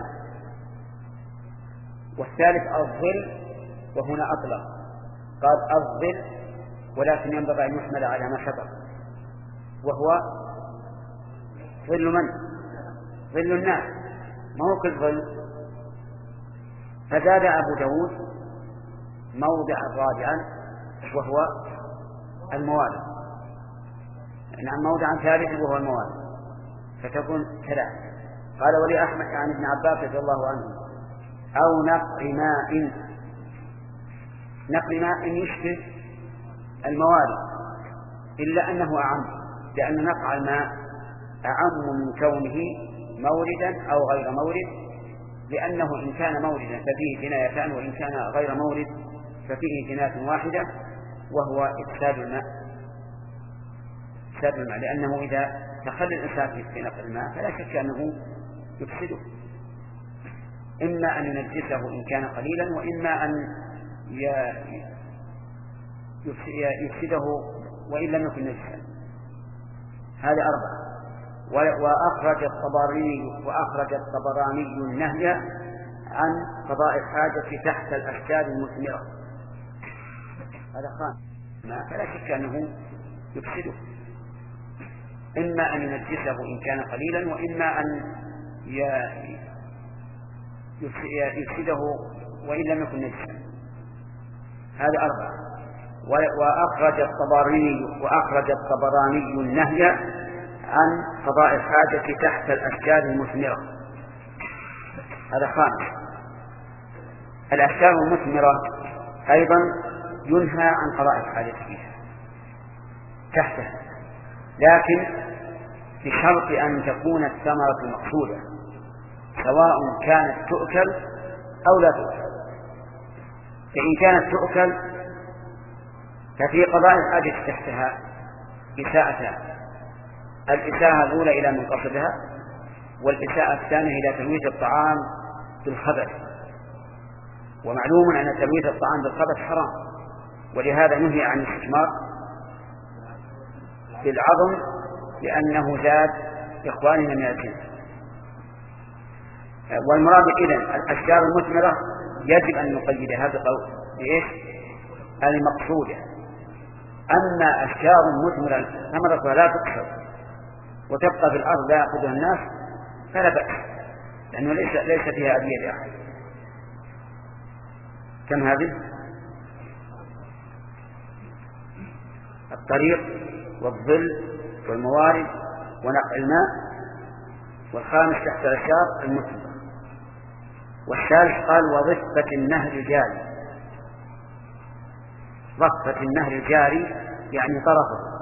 Speaker 1: والثالث الظل، وهنا أطلق قال الظل، ولكن ينبغي أن يحمل على ما سبق، وهو ظل من؟ ظل الناس، ما هو كالظل. فزاد أبو داود موضع رابعا وهو الموارد، نعم موضعا ثالثا وهو الموارد، فتكون ثلاث. قال ولي أحمد عن ابن عباس رضي الله عنه أو نقر ماء. نقر ماء يشبه الموارد، إلا أنه أعم، لأن نقع الماء أعم من كونه موردا أو غير مورد، لأنه إن كان موردا ففيه جنايتان، وإن كان غير مورد ففيه جناية واحدة، وهو إفساد الماء. إفساد الماء، لأنه إذا تخلى الإنسان في نقل الماء فلا شك أنه يفسده، إما أن ينجسه إن كان قليلا، وإما أن يفسده وإن لم يكن نجسا. هذا أربعة. وأخرج الطبراني وأخرج الطبراني النهي عن قضاء الحاجة تحت الأشجار المثمرة. هذا خان ما فلا شك أنه يفسده، إما أن ينجسه إن كان قليلا، وإما أن يفسده وإن لم يكن نجسا. هذا أربعة. وأخرج الطبراني وأخرج الطبراني النهي عن قضاء الحاجة تحت الأشجار المثمرة. هذا خامس. الأشجار المثمرة أيضا ينهى عن قضاء الحاجة فيها تحتها، لكن بشرط أن تكون الثمرة مقصودة، سواء كانت تؤكل أو لا تؤكل. فإن كانت تؤكل ففي قضاء الحاجة تحتها إساءتان: الإساءة الأولى إلى من قصدها، والإساءة الثانية إلى تلويث الطعام بالخبث. ومعلوم أن تلويث الطعام بالخبث حرام، ولهذا نهي عن الاستثمار بالعظم، لأنه زاد إخواننا من الجنس. والمراد إذن الأشجار المثمرة يجب أن نقيد هذا القول بإيش؟ المقصودة. أما أشجار مثمرة ثمرتها لا تكسر وتبقى في الأرض لا يأخذها الناس فلا بأس، لأنه ليس, ليس فيها أذية لأحد. كم هذه؟ الطريق والظل والموارد ونقع الماء. والخامس تحت الأشجار المثمرة. والثالث قال وضفة النهر الجاري. ضفة النهر الجاري يعني طرفه.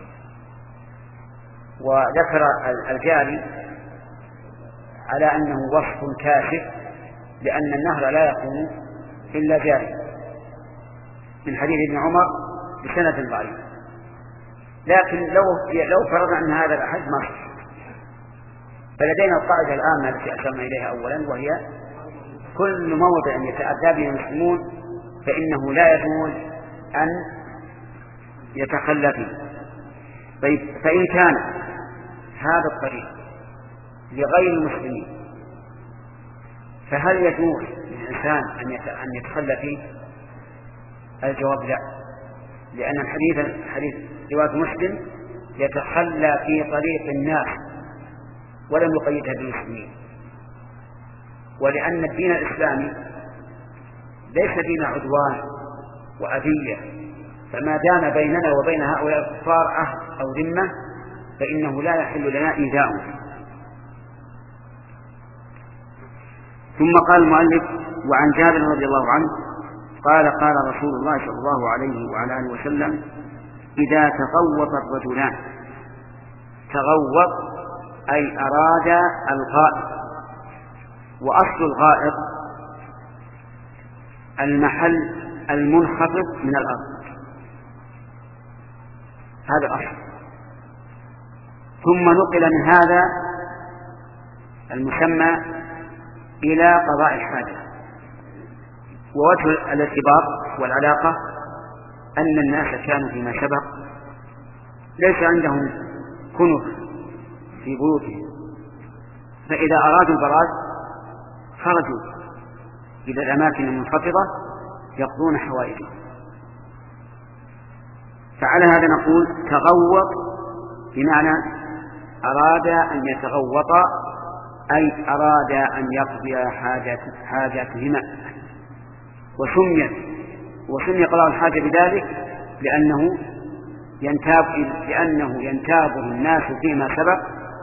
Speaker 1: وذكر الجاري على أنه وصف كاشف، لأن النهر لا يكون إلا جاري، من حديث ابن عمر بسند ضعيف. لكن لو لو فرضنا أن هذا الأحد ما صح، فلدينا القاعدة العامة التي أشرنا إليها أولا، وهي كل موضع يتأذى به المسلمون فإنه لا يجوز أن يتخلى فيه. طيب، فإن كان هذا الطريق لغير المسلمين فهل يجوز للإنسان أن يتخلى فيه؟ الجواب لا، لأن الحديث حديث رواية مسلم يتخلى في طريق الناس ولم يقيدها بالمسلمين. ولأن الدين الإسلامي ليس دين عدوان وأذية، فما دام بيننا وبين هؤلاء الكفار عهد أو ذمة فإنه لا يحل لنا إيذاؤهم. ثم قال المؤلف وعن جابر رضي الله عنه قال قال رسول الله صلى الله عليه وعلى آله وسلم إذا تغوط الرجلان، تغوط أي أراد الغائط، وأصل الغائط المحل المنخفض من الأرض، هذا الأصل. ثم نقل من هذا المسمى إلى قضاء الحاجة. ووجه الارتباط والعلاقة أن الناس كانوا فيما سبق ليس عندهم كنف في بيوتهم، فإذا أرادوا البراز خرجوا إلى الأماكن المنخفضة يقضون حوائجهم. فعلى هذا نقول تغوط بمعنى أراد أن يتغوط، أي أراد أن يقضي حاجات حاجاتهما. وسمي وسمي قضاء الحاجة بذلك لأنه ينتاب لأنه ينتابه الناس فيما سبق،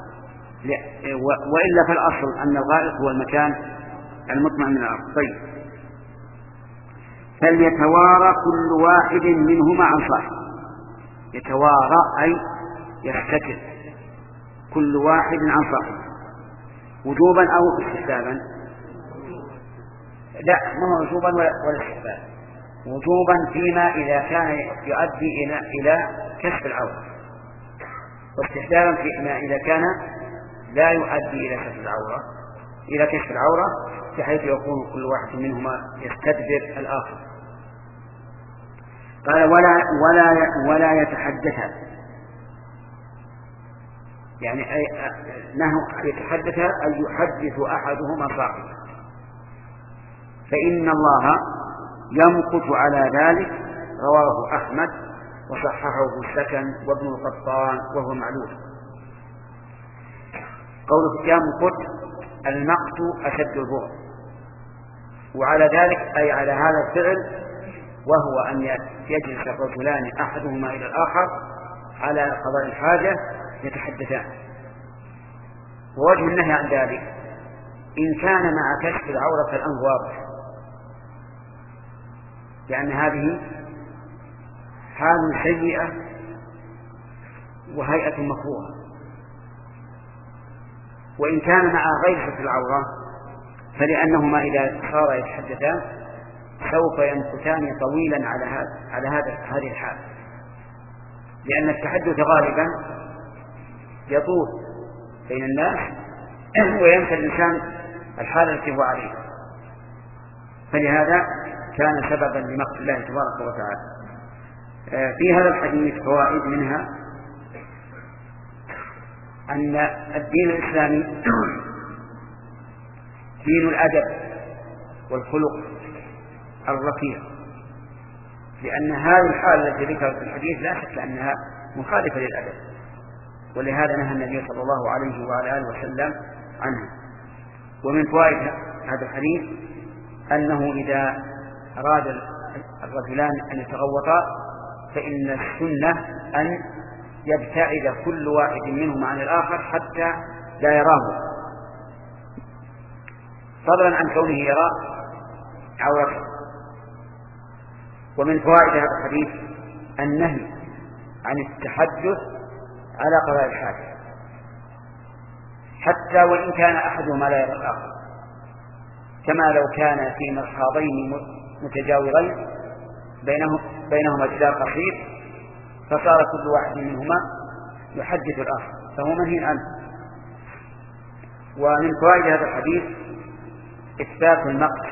Speaker 1: وإلا فالأصل أن الغائط هو المكان المطمئن من الأرض. طيب، فليتوارى كل واحد منهما عن صاحبه. يتوارى أي يستتر كل واحد عن صاحبه وجوبا أو استحبابا. لا، ما هو وجوبا ولا استحبابا، وجوبا فيما إذا كان يؤدي إلى إلى كشف العورة، واستحبابا فيما إذا كان لا يؤدي إلى كشف العورة إلى كشف العورة بحيث يكون كل واحد منهما يستدبر الآخر. قال ولا ولا ولا يتحدث، يعني أي أنه يتحدث أن يحدث أحدهما صاحبه، فإن الله يمقت على ذلك. رواه أحمد وصححه السكن وابن القطان وهو معلول. قوله يمقت، المقت أشد البغض، وعلى ذلك أي على هذا الفعل، وهو أن يجلس الرجلان أحدهما إلى الآخر على قضاء الحاجة يتحدثان. ووجه النهي عن ذلك إن كان مع كشف العورة فالأمر واضح، لأن هذه حال سيئة وهيئة مكروهة. وإن كان مع غير ستر العورة فلأنهما إذا صار يتحدثان سوف يمكثان طويلا على هذا على هذا هذه الحال، لأن التحدث غالبا يطول بين الناس وينسى الإنسان الحال التي هو عليه، فلهذا كان سببا لمقت الله تبارك وتعالى. في هذا الحديث فوائد، منها أن الدين الإسلامي دين الأدب والخلق الرفيع، لأن هذه الحالة التي ذكرت في الحديث لا شك أنها مخالفة للأدب، ولهذا نهى النبي صلى الله عليه وعلى آله وسلم عنها. ومن فوائد هذا الحديث أنه إذا أراد الرجلان أن يتغوطا فإن السنة أن يبتعد كل واحد منهم عن الآخر حتى لا يراه، فضلا عن كونه يرى عورته. ومن فوائد هذا الحديث النهي عن التحدث على قضاء الحاجة حتى وإن كان أحدهما لا يرى الآخر، كما لو كان في مرحاضين متجاورين بينهم بينهما جدار قصير فصار كل واحد منهما يحدث الآخر، فهو منهي عنه. ومن فوائد هذا الحديث إثبات المقت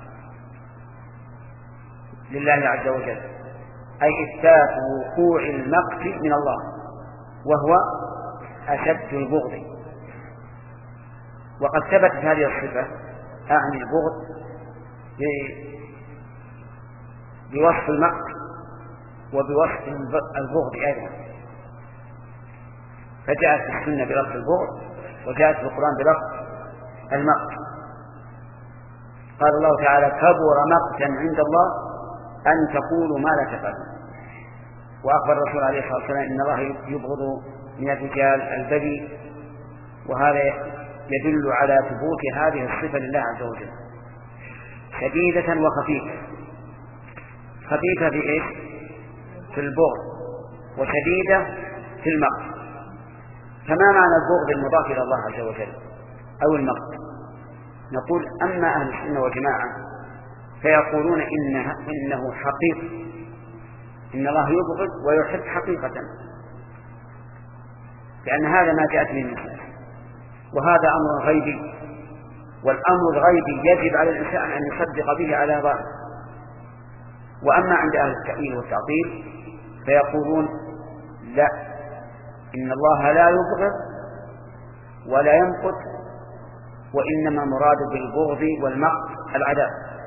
Speaker 1: لله عز وجل، أي إثبات وقوع المقت من الله، وهو أشد البغض. وقد ثبتت هذه الصفة أعني البغض بوصف المقت وبوصف البغض أيضا، فجاءت في السنة بلفظ البغض وجاءت في القرآن بلفظ المقت. قال الله تعالى كبر مقتا عند الله أن تقولوا ما لا تفعلون. وأخبر الرسول عليه الصلاة والسلام إن الله يبغض من الرجال البذيء، وهذا يدل على ثبوت هذه الصفة لله عز وجل، شديدة وخفيفة. خفيفة في إيش؟ في البغض، وشديدة في المقت. فما معنى البغض المضاف إلى الله عز وجل أو المقت؟ نقول أما أهل السنة والجماعة فيقولون إنه, إنه حقيقي، إن الله يبغض ويحب حقيقة، لأن هذا ما جاءت به النصوص، وهذا أمر غيبي، والأمر الغيبي يجب على الإنسان أن يصدق به على ظاهره. وأما عند أهل التأويل والتعطيل فيقولون لا، إن الله لا يبغض ولا يمقت، وإنما مراد بالبغض والمقت العذاب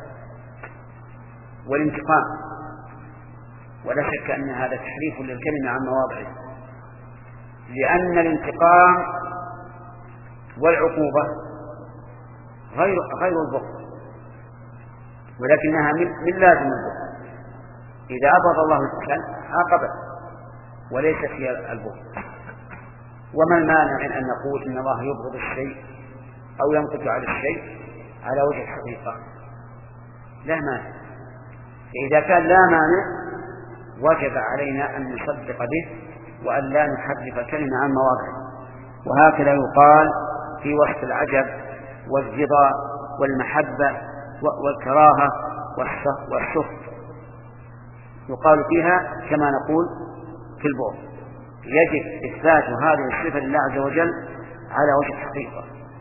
Speaker 1: والانتقام. ولا شك أن هذا تحريف للكلمة عن مواضعه، لأن الانتقام والعقوبة غير غير البغض، ولكنها من, من لازم البغض. إذا أبغض الله الإنسان عاقبه وليس في البغض. وما المانع من أن نقول إن الله يبغض الشيء أو ينقض على الشيء على وجه الحقيقة؟ لا مانع. فإذا كان لا مانع وجب علينا أن نصدق به وأن لا نحرف الكلمة عن مواضعه. وهكذا يقال في وصف العجب والرضا والمحبة والكراهة والسخط، يقال فيها كما نقول في البغض. يجب إثبات هذه الصفة لله عز وجل على وجه الحقيقة.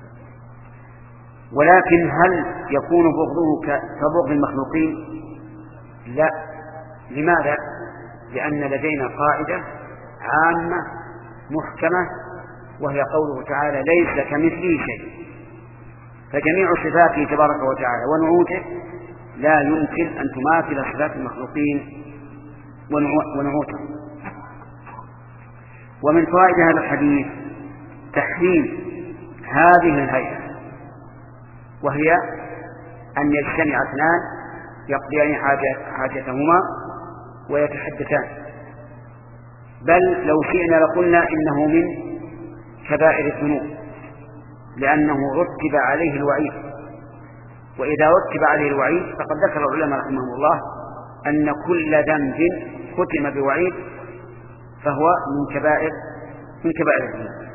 Speaker 1: ولكن هل يكون بغضه كبغض المخلوقين؟ لا. لماذا؟ لأن لدينا قاعدة عامة محكمة، وهي قوله تعالى ليس كمثله شيء، فجميع صفاته تبارك وتعالى ونعوته لا يمكن أن تماثل صفات المخلوقين ونعوتهم. ومن فوائد هذا الحديث تحريم هذه الهيئة، وهي أن يجتمع اثنان يقضيان حاجتهما ويتحدثان، بل لو شئنا لقلنا إنه من كبائر الذنوب، لأنه رتب عليه الوعيد. وإذا رتب عليه الوعيد فقد ذكر العلماء رحمهم الله أن كل ذنب ختم بوعيد فهو من كبائر من كبائر الذنوب.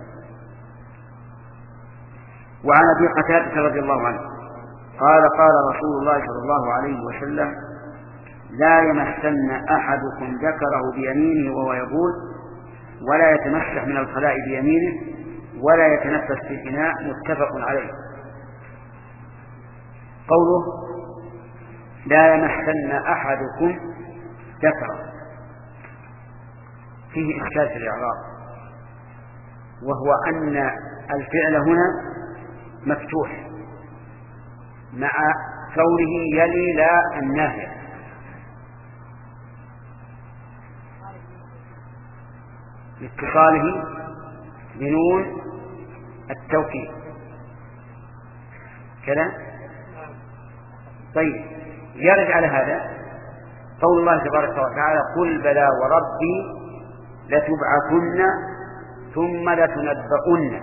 Speaker 1: وعن أبي قتادة رضي الله عنه قال قال رسول الله صلى الله عليه وسلم لا يمسن أحدكم ذكره بيمينه وهو يقول ولا يتمسح من الخلاء بيمينه ولا يتنفس في الإناء، متفق عليه. قوله لا يمسن أحدكم ذكره فيه إشكال في الإعراب، وهو أن الفعل هنا مفتوح مع كونه يلي لا الناهي، لاتصاله بنون التوكيد كذا. طيب يرجع على هذا قول الله تبارك وتعالى قل بلى وربي لتبعثن ثم لتنبؤن،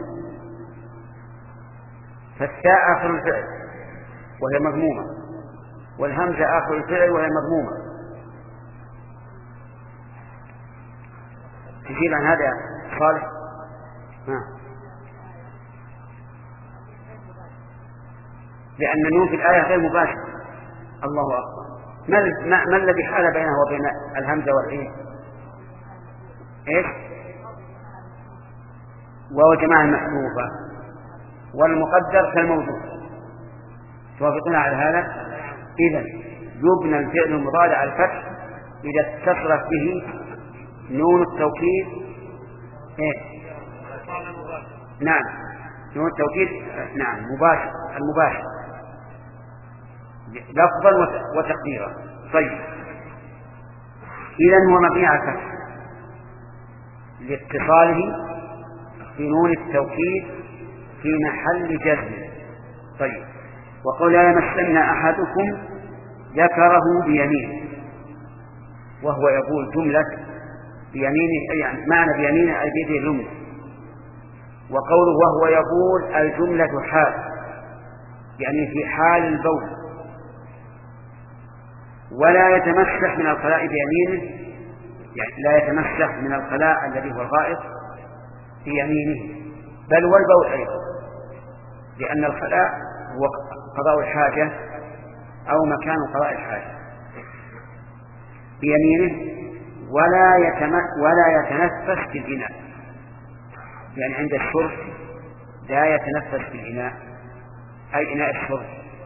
Speaker 1: فالتاء آخر الفعل وهي مضمومة، والهمزة آخر الفعل وهي مضمومة. تجيب عن هذا صالح؟ ها. لأن النون في الآية غير مباشر. الله أكبر. ما, ما, ما الذي حال بينه وبين الهمزة والعين؟ إيش؟ وهو جماعة محذوفة والمقدر كالموجود. توافقون على هذا؟ إذن يبنى الفعل المضارع على الفتح إذا اتصلت به نون التوكيد. إيه؟ نعم نون التوكيد. نعم مباشر المباشر لفظا وتقديرا. طيب إذن هو مبني على الفتح لاتصاله بنون التوكيد في محل جزم. طيب وقل لا يمسن أحدكم ذكره بيمينه، وهو يقول جملة بيمينه يعني معنى بيمينه أي بيده اليمنى. وقوله وهو يقول الجملة حال يعني في حال البول. ولا يتمسح من الخلاء بيمينه يعني لا يتمسح من الخلاء الذي هو الغائط بيمينه، بل والبول أيضا، لأن الخلاء هو قضاء الحاجة أو مكان قضاء الحاجة بيمينه. ولا ولا يتنفس في الإناء يعني عند الشرب لا يتنفس في الإناء أي إناء الشرب،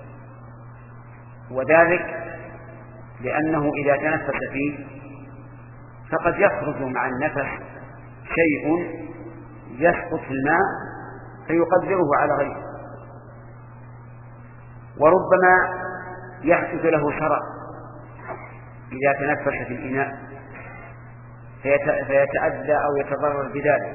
Speaker 1: وذلك لأنه إذا تنفس فيه فقد يخرج مع النفس شيء يسقط في الماء فيقدره على غيره، وربما يحدث له شرر إذا تنفس في الإناء فيتأذى أو يتضرر بذلك،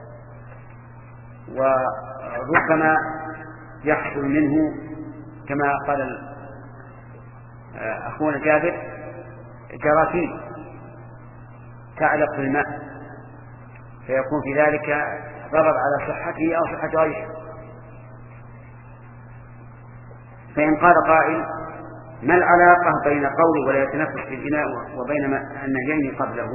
Speaker 1: وربما يحصل منه كما قال أخونا جابر جراثيم تعلق في الماء فيكون في ذلك ضرر على صحته أو صحة غيره. فإن قال قائل ما العلاقة بين قوله ولا يتنفس في الإناء وبين النهيين قبله؟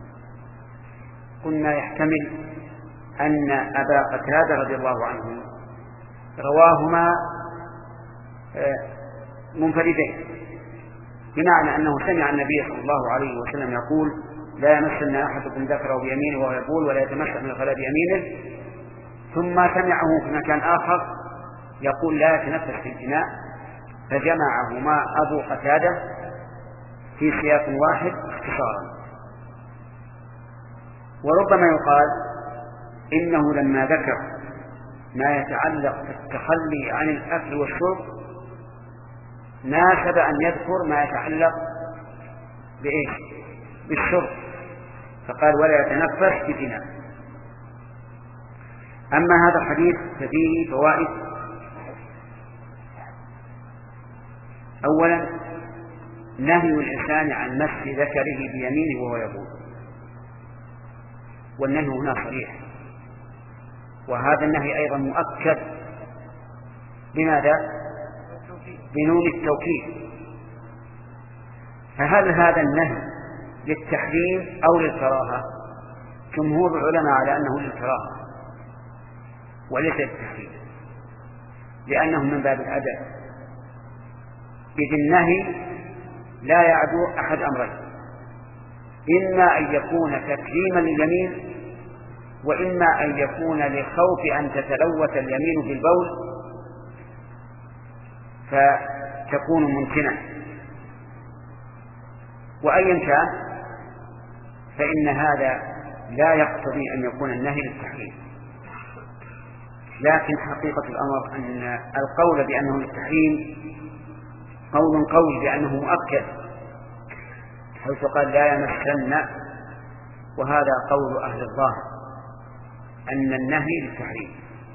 Speaker 1: قلنا يحتمل أن أبا قتادة رضي الله عنه رواهما منفردين، بمعنى أنه سمع النبي صلى الله عليه وسلم يقول لا يمسن أحدكم ذكره بيمينه وهو يبول ولا يتمسح من الخلاء بيمينه، ثم سمعه في مكان آخر يقول لا يتنفس في الإناء، فجمعهما أبو قتادة في سياق واحد اختصارا. وربما يقال إنه لما ذكر ما يتعلق بالتخلي عن الأكل والشرب ناسب أن يذكر ما يتعلق بإيش؟ بالشرب، فقال ولا يتنفس في الإناء. أما هذا الحديث ففيه فوائد. أولا نهي الإنسان عن مس ذكره بيمينه وهو يبول، والنهي هنا صريح، وهذا النهي أيضا مؤكد بماذا؟ بنون التوكيد. فهل هذا النهي للتحريم أو للكراهة؟ جمهور العلماء على أنه للكراهة وليس للتحريم، لأنه من باب الأدب، إذ النهي لا يعدو أحد أمرين، إما أن يكون تكريما لليمين، وإما أن يكون لخوف أن تتلوث اليمين بالبول فتكون ممكنة. وأيا كان فإن هذا لا يقتضي أن يكون النهي للتحريم، لكن حقيقة الأمر أن القول بأنه للتحريم قول قوي بأنه مؤكد، حيث قال لا يمسن، وهذا قول أهل الظاهر أن النهي للتحريم.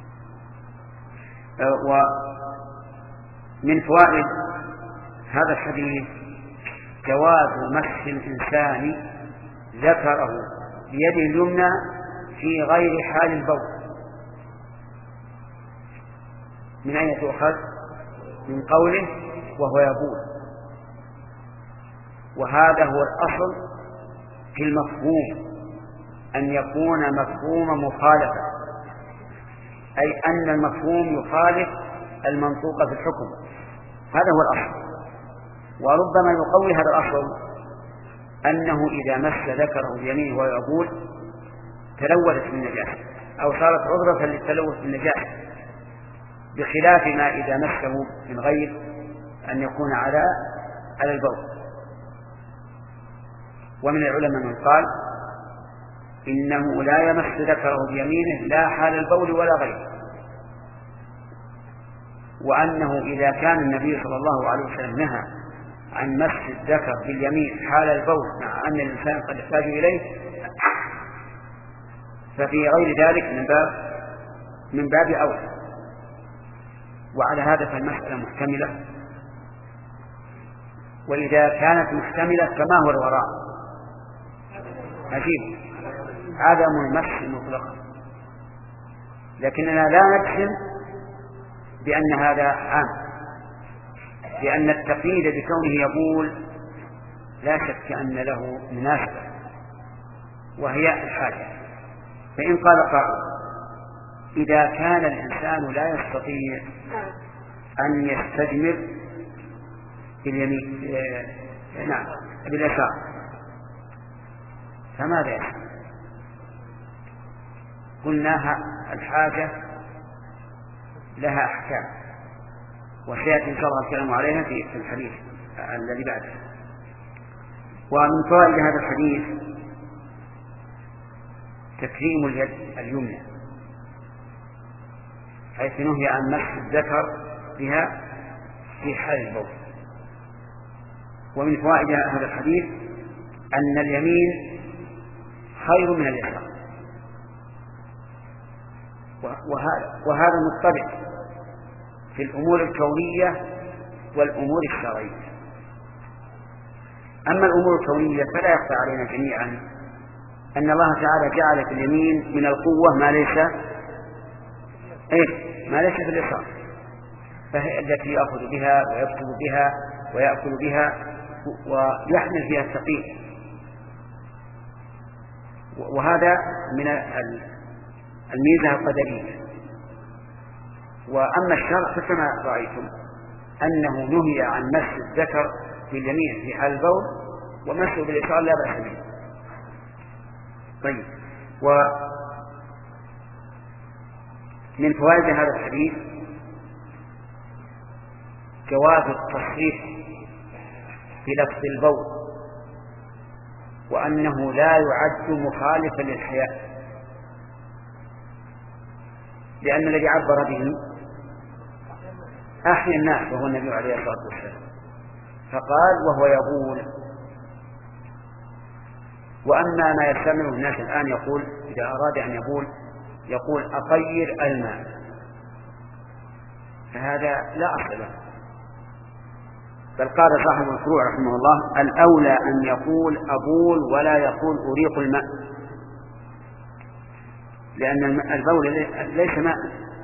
Speaker 1: ومن فوائد هذا الحديث جواز مس الإنسان ذكره بيده اليمنى في غير حال البول. من أين تؤخذ؟ من قوله وهو يبول، وهذا هو الأصل في المفهوم، أن يكون مفهوم مخالفة، أي أن المفهوم يخالف المنطوق في الحكم، هذا هو الأصل. وربما يقوي هذا الأصل أنه إذا مس ذكره بيمينه وهو يبول تلوثت بالنجاسة أو صارت عذرة للتلوث بالنجاسة، بخلاف ما إذا مسه من غير أن يكون على على البول. ومن العلماء من قال إنه لا يمس ذكره بيمينه لا حال البول ولا غيره، وأنه إذا كان النبي صلى الله عليه وسلم نهى عن مس الذكر باليمين حال البول مع أن الإنسان قد يحتاج إليه، ففي غير ذلك من باب من باب أولى. وعلى هذا فالمسألة محتملة، وإذا كانت محتملة فما هو الوراء؟ عجيب، عدم المس مطلقا. لكننا لا نجزم بأن هذا عام، لأن التقييد بكونه يقول لا شك أن له مناسبة وهي الحاجة. فإن قال قائل إذا كان الإنسان لا يستطيع أن يستجمر باليمين آه نعم باليسار فماذا يفعل؟ قلنا الحاجة لها أحكام، وسيأتي إن شاء الله الكلام عليها في الحديث الذي بعده. ومن فوائد هذا الحديث تكريم اليد اليمنى، حيث نهي عن مس الذكر بها في حال البول. ومن فوائد هذا الحديث أن اليمين خير من اليسار، وهذا مطبق في الأمور الكونية والأمور الشرعية. أما الأمور الكونية فلا يخفى علينا جميعا أن الله تعالى جعل في اليمين من القوة ما ليس إيه ما ليس في اليسار، فهي التي يأخذ بها ويكتب بها ويأكل بها ويحمل فيها الثقيل، وهذا من الميزة القدرية. وأما الشرع فكما رأيتم أنه نهي عن مس الذكر باليمين في حال البول، ومسه باليسار لا بأس به. طيب، ومن فوائد هذا الحديث جواز التصريح بلفظ البول، وأنه لا يعد مخالفا للحياء، لأن الذي عبر به أحيا الناس وهو النبي عليه الصلاة والسلام، فقال وهو يقول. وأما ما يستعمله الناس الآن يقول إذا أراد أن يقول يقول أطير الماء، فهذا لا أصل له، بل قال صاحب الفروع رحمه الله الأولى أن يقول أبول ولا يقول أريق الماء، لأن البول ليس ماء،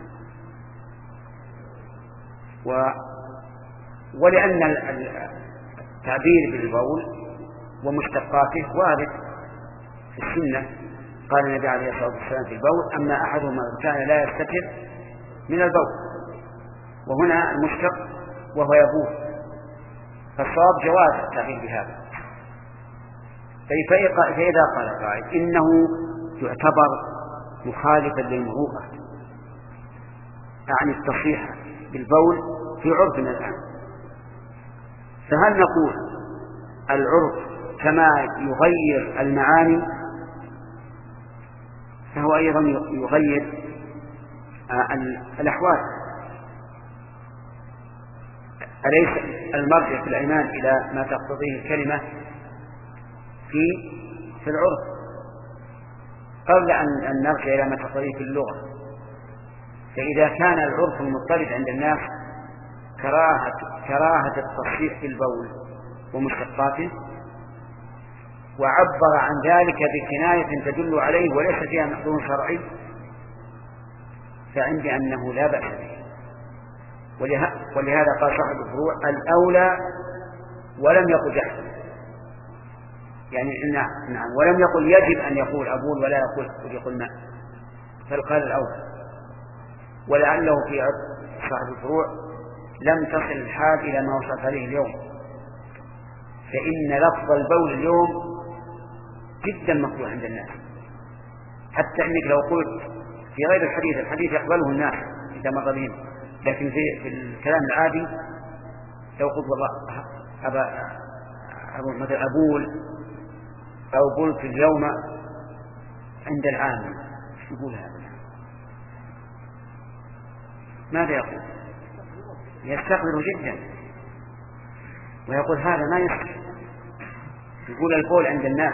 Speaker 1: و ولأن التعبير بالبول ومشتقاته وارد في السنة. قال النبي عليه الصلاة والسلام في البول أما أحدهما كان لا يستتر من البول، وهنا المشتق وهو يبول، فالصواب جواز التعبير بهذا. فإذا قال قائل إنه يعتبر مخالفا للمروءة، يعني التصريح بالبول في عرفنا الآن، فهل نقول العرف كما يغير المعاني فهو أيضا يغير الأحوال؟ أليس المرجع في الأيمان إلى ما تقتضيه الكلمة في في العرف قبل أن نرجع إلى ما تقتضيه في اللغة؟ فإذا كان العرف المضطرد عند الناس كراهة كراهة التصريح بالبول ومشتقاته، وعبر عن ذلك بكناية تدل عليه وليس فيها محظور شرعي، فعندي أنه لا بأس به. ولهذا قال صاحب الفروع الأولى ولم يقل جحد، يعني نعم ولم يقل يجب أن يقول أبول ولا يقول أريق الماء، بل قال الأولى. ولعله في صاحب الفروع لم تصل الحال إلى ما وصلت عليه اليوم، فإن لفظ البول اليوم جدا مكروه عند الناس، حتى أنك لو قلت في غير الحديث الحديث يقبله الناس إذا مر بهم، لكن في, في الكلام العادي لو قلت والله أبا أبو مثل أبول أو قلت اليوم عند العام يقول هذا ماذا يقول؟ يستقبل جدا ويقول هذا ما يصح، يقول البول عند الناس.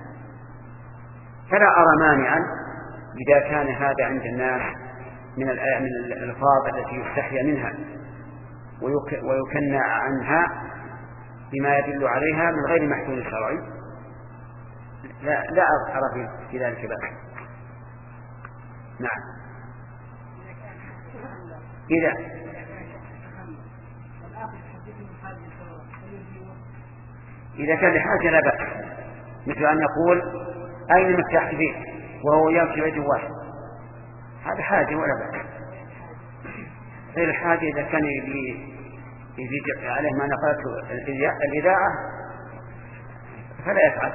Speaker 1: فلا أرى مانعا إذا كان هذا عند الناس من من الألفاظ التي يستحيا منها ويكنى عنها بما يدل عليها من غير محكوم شرعي، لا, لا أرى في ذلك بأس. نعم إذا إذا كان لحاجة لا بأس، مثل أن يقول أين مفتاح البيت وهو يمشي بيت واحد، هذا حاجة ولا بأس. غير الحاجة إذا كان يزيد عليه ما نقلته الإذاعة فلا يفعل،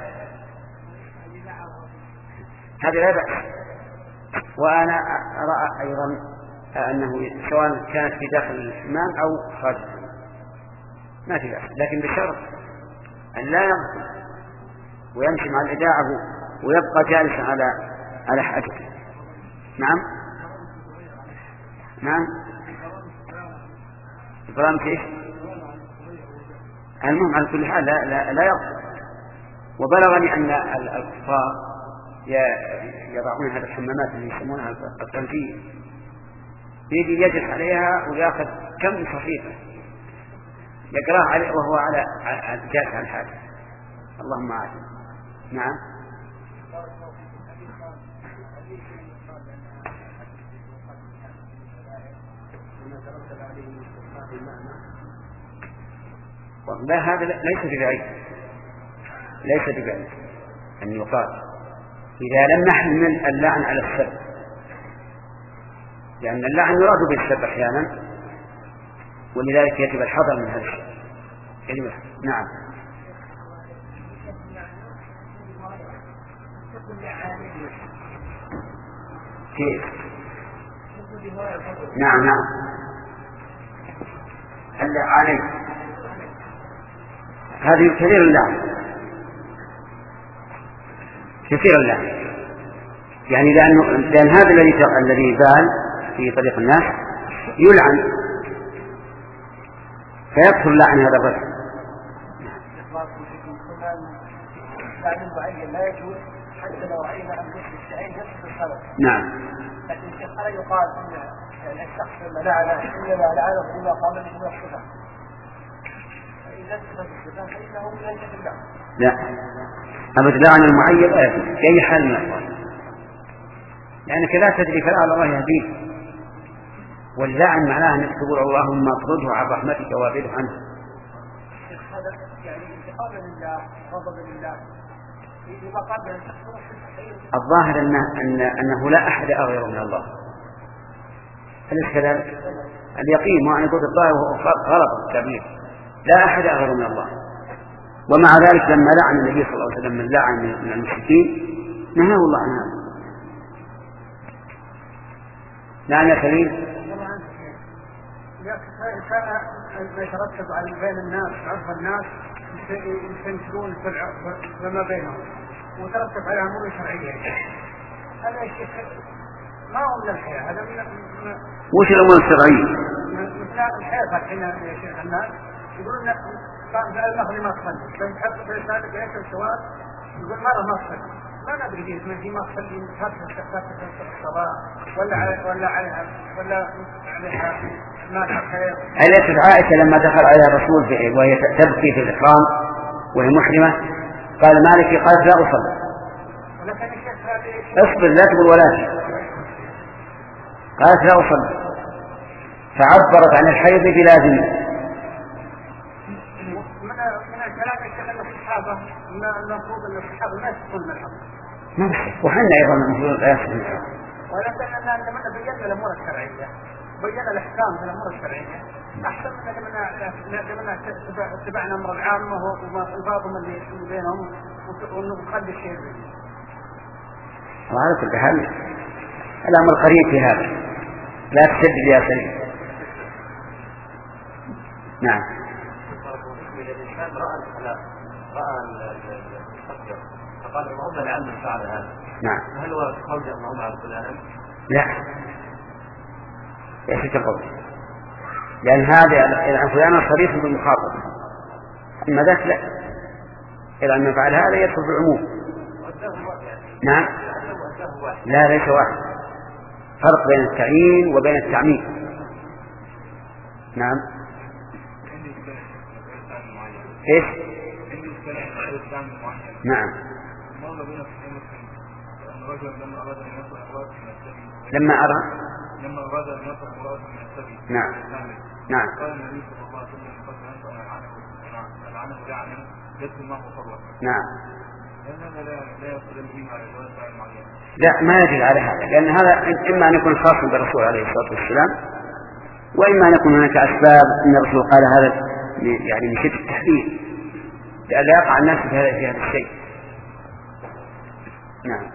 Speaker 1: هذا لا بأس. وأنا أرى أيضا أنه سواء كانت في داخل الحمام أو خارج ما في بأس، لكن بشرط أن لا يغفل ويمشي مع الإذاعة ويبقى جالسا على على حاجته. نعم نعم برامج ايش؟ المهم على كل حال لا لا, لا يغفل. وبلغني أن الكفار يضعون هذه الحمامات اللي يسمونها القنفية، يجي يجلس عليها ويأخذ كم صحيفة يقرأها عليه وهو على جالس على الحاجة. اللهم عافية. نعم والله هذا ليس ببعيد، ليس ببعيد أن يقال إذا لم نحمل اللعن على السب، لأن اللعن يراد بالسب أحيانا، ولذلك يجب الحذر من هذا الشيء. يجب. نعم. كيف؟ نعم نعم. اللعانين هذه كثير اللعن، كثير اللعن، يعني لأنه لأن هذا الذي الذي بال في طريق الناس يلعن فيكثر لعن هذا الرجل.
Speaker 2: لا يجوز حتى لو رأينا أن الشيء نفس الخلق.
Speaker 1: نعم.
Speaker 2: لكن الشيخ ألا يقال أن الشخص لما لعن إنما لعنه إلا قام به الصفة، فإذا انتبه الصفة فإنه ليس بالله.
Speaker 1: لا، أبد لعن المعين في أي حال من الأحوال، لأنك لا تدري فلعل الله يهديه، واللعن معناه أنك تقول اللهم اطرده عن رحمتك وابعده عنه.
Speaker 2: هذا يعني انتقام لله، غضب لله.
Speaker 1: الظاهر أنه, أن أنه لا أحد أغير من الله، أليس كذلك؟ اليقين وأن يقول الظاهر وهو غلط كبير، لا أحد أغير من الله. ومع ذلك لما لعن النبي صلى الله عليه وسلم من لعن من المشركين نهاه الله عن هذا. نعم يا خليل.
Speaker 2: كان ما يترتب على بين الناس عرف الناس يستنشرون فيما بينهم وترتب على أمور شرعية، هذا الشيء ما هو من الحياة، هذا من
Speaker 1: وش الأمور الشرعية؟
Speaker 2: مثل الحياة الحين يا شيخ الناس يقولون قام المغرب ما تصلي، فيحط في رسالة يأكل السؤال يقول مرة ما تصلي، ما ندري كيف من في ما تصلي تفتح تفتح الصلاة ولا على ولا عليها ولا عليها ما خير.
Speaker 1: أليست عائشة لما دخل عليها الرسول وهي تبكي في الإحرام وهي محرمة قال مالك؟ قالت لا أصلي. اصبر لا تقول ولا، قالت لا أصلي، فعبرت عن الحيض بلازم.
Speaker 2: من الكلام يشتغل الصحابة المفروض أن الصحابة ما يدخلون من الحق،
Speaker 1: وحنا أيضا المفروض لا يدخلون من الحق،
Speaker 2: ولكن أننا بينا الأمور الشرعية، بينا الأحكام في الأمور الشرعية أحسن من أننا اتبعنا أمر العامة وبعضهم اللي بينهم ونخلي الشيء بينهم.
Speaker 1: وعلى كل حال الأمر قريب في هذا، لا تشدد يا سليم. نعم.
Speaker 2: إذا الإنسان رأى الخلاء رأى المستقبل فقال اللهم لعل فعل هذا،
Speaker 1: نعم،
Speaker 2: هل هو قول اللهم على فلان؟
Speaker 1: لا، ليس كقول، لأن هذا عن فلان صريح بالمخاطب، أما ذاك لا، إذا أن فعل هذا يدخل في العموم. نعم، لا ليس واحد، فرق بين التعيين وبين التعميم. نعم. ايش؟ نعم. لما أرى
Speaker 3: لما أراد أن يصل مراد من السبيل.
Speaker 1: نعم. نعم.
Speaker 3: قال النبي صلى الله عليه وسلم قد أنت أن العنه لعنه يدخل معه صبرا.
Speaker 1: نعم.
Speaker 3: لأن هذا لا يصل به على جواز فعل معين.
Speaker 1: لا، ما يجب على هذا، لأن هذا إما أن يكون خاصا بالرسول عليه الصلاة والسلام، وإما أن يكون هناك أسباب أن الرسول قال هذا يعني من شدة التحذير لئلا يقع الناس في هذا في هذا الشيء. نعم.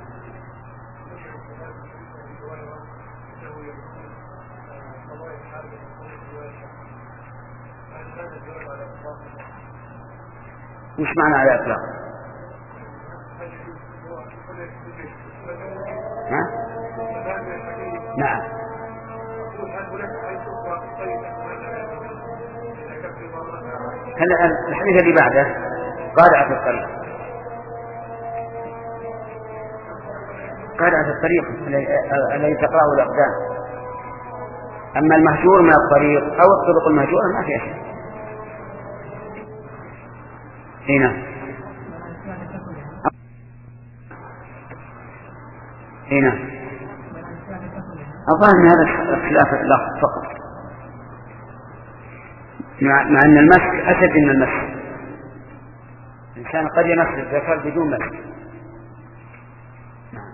Speaker 1: وش معنى على الإطلاق؟ ها؟ نعم. هل الحديث اللي بعده قارعة الطريق، قارعة الطريق الذي تقرأه الأقدام، أما المهجور من الطريق أو الطرق المهجورة ما فيها شيء. هنا هنا الظاهر من هذا اختلاف اللفظ فقط، مع, مع أن المسك أشد من المسك. الإنسان قد يمس الذكر بدون مسك. نعم.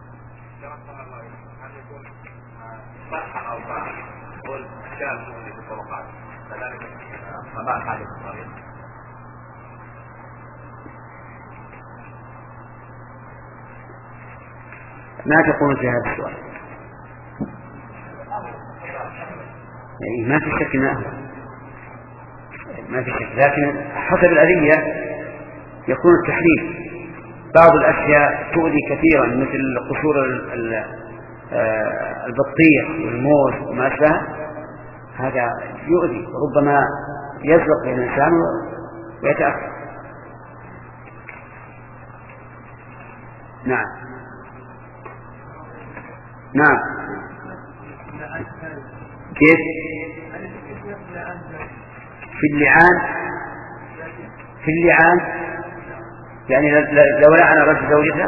Speaker 1: ما تقول في هذا السؤال؟ يعني ما في شك ما هو ما في شك، لكن حسب الأذية يكون التحريم. بعض الأشياء تؤذي كثيرا مثل قشور البطيخ والموز وما أشبه، هذا يؤذي، ربما يزلق الإنسان ويتأثر. نعم نعم. كيف في اللعان؟ في اللعان يعني لو لعن رجل زوجته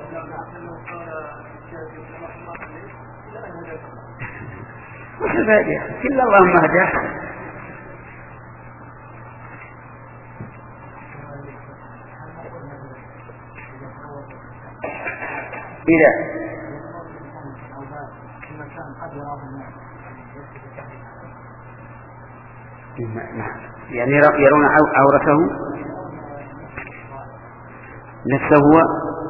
Speaker 1: وش الفائدة؟ كل اللهم هداه. إذا يعني يرون عورته نفسه هو.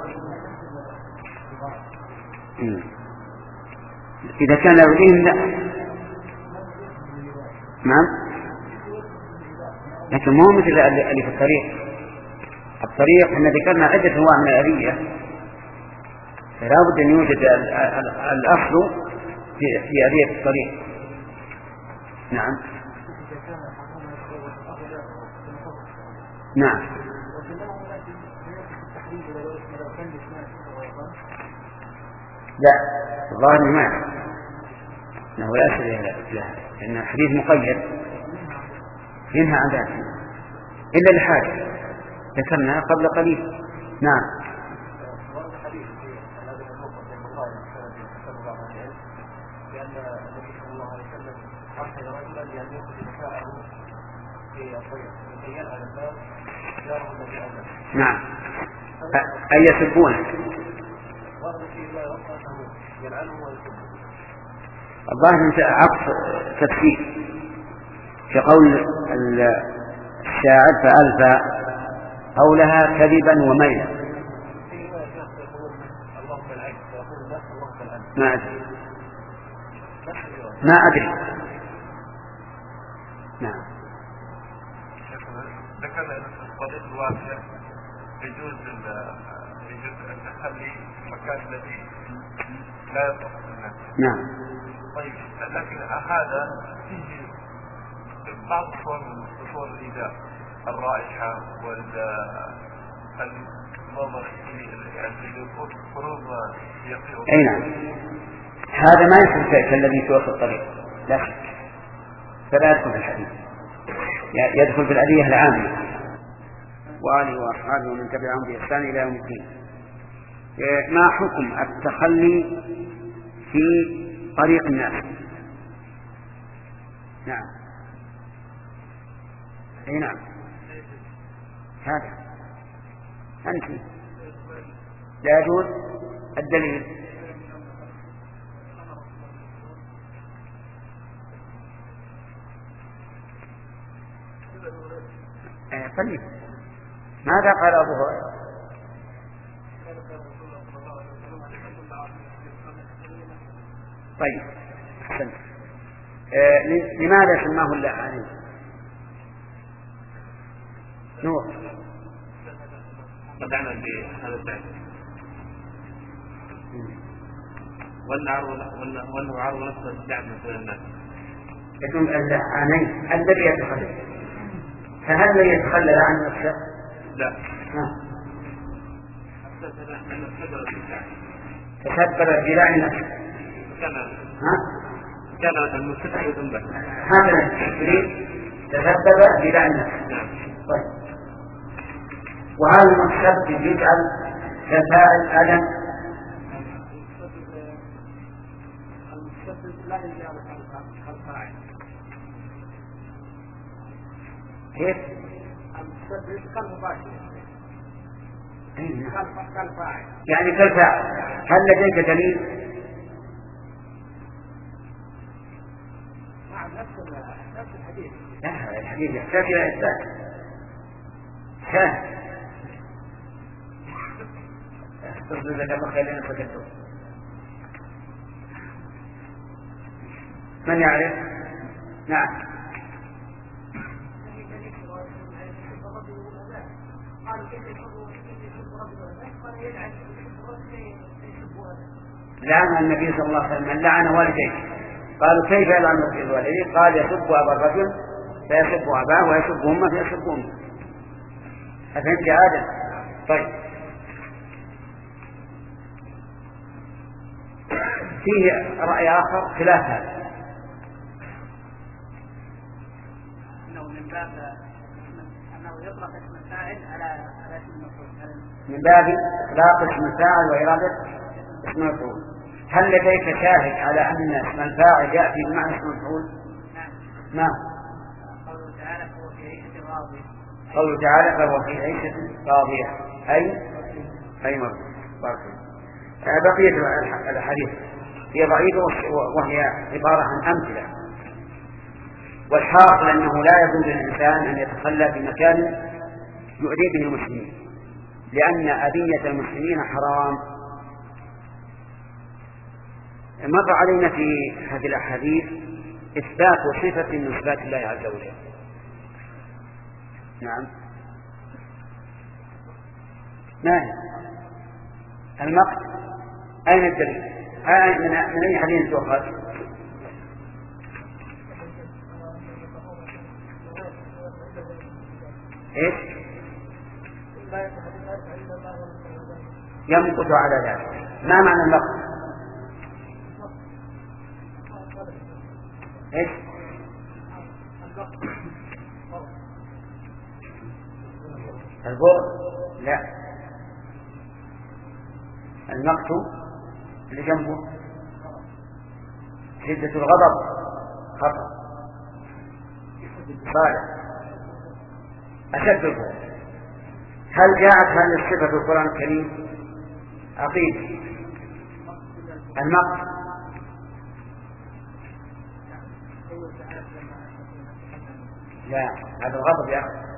Speaker 1: إذا كان يرضيهم لا. نعم، لكن مو مثل اللي في الطريق. الطريق احنا ذكرنا عدة أنواع من الأذية، فلا بد أن يوجد الأصل في أذية الطريق. نعم نعم. لا الظاهر ما أنه لا أسئلة لها، لأن الحديث مقيد ينهى عن ذلك إلا لحاجة ذكرنا قبل قليل. نعم. نعم أي يسبونه. الظاهر أنت عطف تفسير في قول الشاعر فألفى قولها كذبا وميلا. ما أدري ما أدري. نعم.
Speaker 3: ذكرنا أن الطريق الواسع يجوز يجوز التخلي مكان الذي لا يطلق الناس.
Speaker 1: نعم.
Speaker 3: طيب لكن هذا فيه بعض صور من صور الإيذاء، الرائحة والنظر يعني فروض يقين.
Speaker 1: أي نعم، هذا ما يصير كالذي يتوفى الطريق لا شك، فلا يدخل في الحديث، يدخل في الأذية العامة. وآله وأصحابه ومن تبعهم بإحسان إلى يوم الدين. ما حكم التخلي في طريق الناس؟ نعم. أي نعم. هذا أنت لا يجوز. الدليل طيب ماذا قال أبو هريرة؟ طيب أحسنت. آه لماذا سماه اللعانين؟ نور
Speaker 3: بدأنا بهذا البعث وأنه عرض نفسه الدعم من كل الناس.
Speaker 1: يكون اللعانين الذي يتخلى، فهل من يتخلى عن نفسه؟
Speaker 3: لا.
Speaker 1: تسبب بلعن نفسه. ها؟
Speaker 3: كان المستحيل ذنبه.
Speaker 1: هذا التسبيب تسبب بلعن نفسه.
Speaker 3: نعم.
Speaker 1: طيب. وهل المتسبب يجعل كفاعل آدم؟
Speaker 2: المتسبب لا يجعل الفاعل.
Speaker 1: كيف؟
Speaker 2: كان مباشر كالفاعل
Speaker 1: يعني كالفاعل. هل لديك دليل؟
Speaker 2: نعم نفس الحديث.
Speaker 1: لا الحديث يحتاج إلى إثبات. ها تصدق لك الله خيرين فكتب. من يعرف؟ نعم. لعن النبي صلى الله عليه وسلم من لعن والديه. قالوا كيف يلعن الوالدين؟ قال يسب أبا الرجل فيسب أباه ويسب أمه فيسب أمه. أفهمت يا آدم؟ طيب فيه رأي آخر خلاف هذا،
Speaker 2: أنه من باب أنه يطلق اسم الفاعل على على اسم المفعول،
Speaker 1: من باب إطلاق اسم الفاعل وإرادة اسم المفعول. هل لديك شاهد على أن اسم الفاعل يأتي بمعنى اسم المفعول؟
Speaker 2: نعم.
Speaker 1: ما
Speaker 2: قوله تعالى فهو في عيشة راضية.
Speaker 1: قوله تعالى فهو في عيشة راضية أي أي مرض. بقية الحديث هي ضعيفة وهي عبارة عن أمثلة، والحاصل أنه لا يجوز للإنسان أن يتخلى بمكان يؤذي به المسلمين، لأن أذية المسلمين حرام. مر علينا في هذه الأحاديث إثبات صفة من صفات الله عز وجل. نعم. ما هي المقت؟ أين الدليل؟ من أي حديث تؤخذ؟ إيش؟ يمقت على ذلك. ما معنى المقت؟ إيش؟ البعد؟ لا، المقت اللي جنبه شدة الغضب خطأ صالح أشد البعد. هل جاءت هذه الصفة في القرآن الكريم؟ عقيد المقت لا، هذا الغضب يا أخي.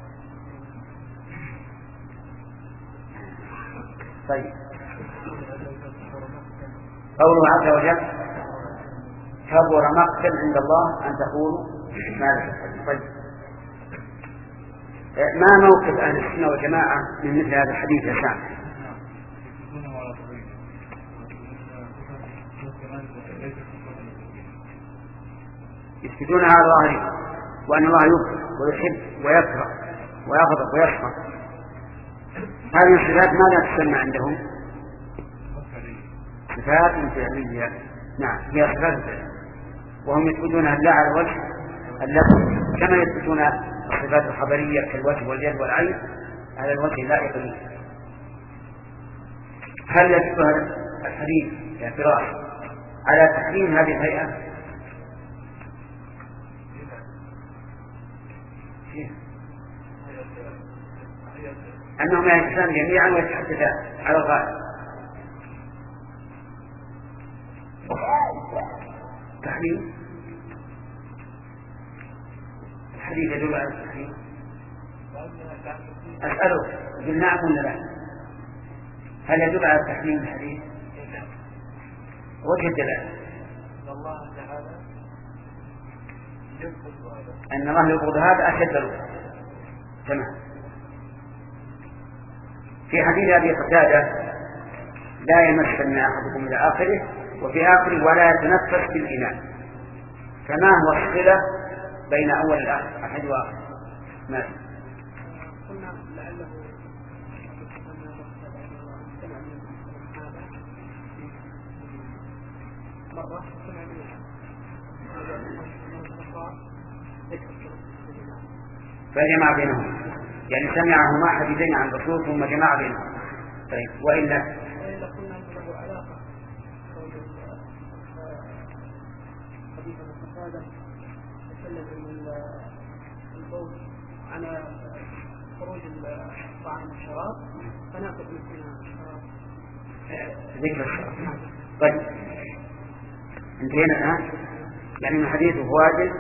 Speaker 1: طيب قوله عز وجل كبر مقتا عند الله أن تقولوا ما لا تفعلون. طيب ما موقف أهل السنة والجماعة من مثل هذا الحديث يا سامي؟ يثبتون على ظاهره وأن الله يبغض ويحب ويكره ويغضب ويسخط. هذه الصفات ماذا تسمى عندهم؟ صفات فعلية. نعم هي صفات فعلية، وهم يثبتونها لا على وجه اللفظ كما يثبتون الصفات الخبرية كالوجه واليد والعين على الوجه اللائق به. هل يدل هذا الحديث يا فراس على تحريم هذه الهيئة؟ أنهم يجلسان جميعا ويتحدثان على الغالب. تحريم الحديث يدل على التحريم. أسألك قل نعم ولا لا؟ هل يدل على التحريم الحديث؟ وجه الدلالة أن الله يبغض هذا أشد له. تمام. في حديث أبي قتادة لا يمسن أحدكم إلى آخره، وفي آخره ولا يتنفس بالإناء. فما هو الصلة بين أول الآخر أحد وآخر؟ ما في.
Speaker 2: قلنا لعله مرة
Speaker 1: فجمع بينهم، يعني سمعهما حديثين عن الرسول ثم جمع بينهم. طيب وإلا
Speaker 2: وإلا قلنا أن له علاقة حديث القتادة يتكلم عن البول على خروج الطعام والشراب فناخذ مثلنا الشراب.
Speaker 1: ذكر الشراب. طيب انتهينا الآن يعني من حديث فوائد.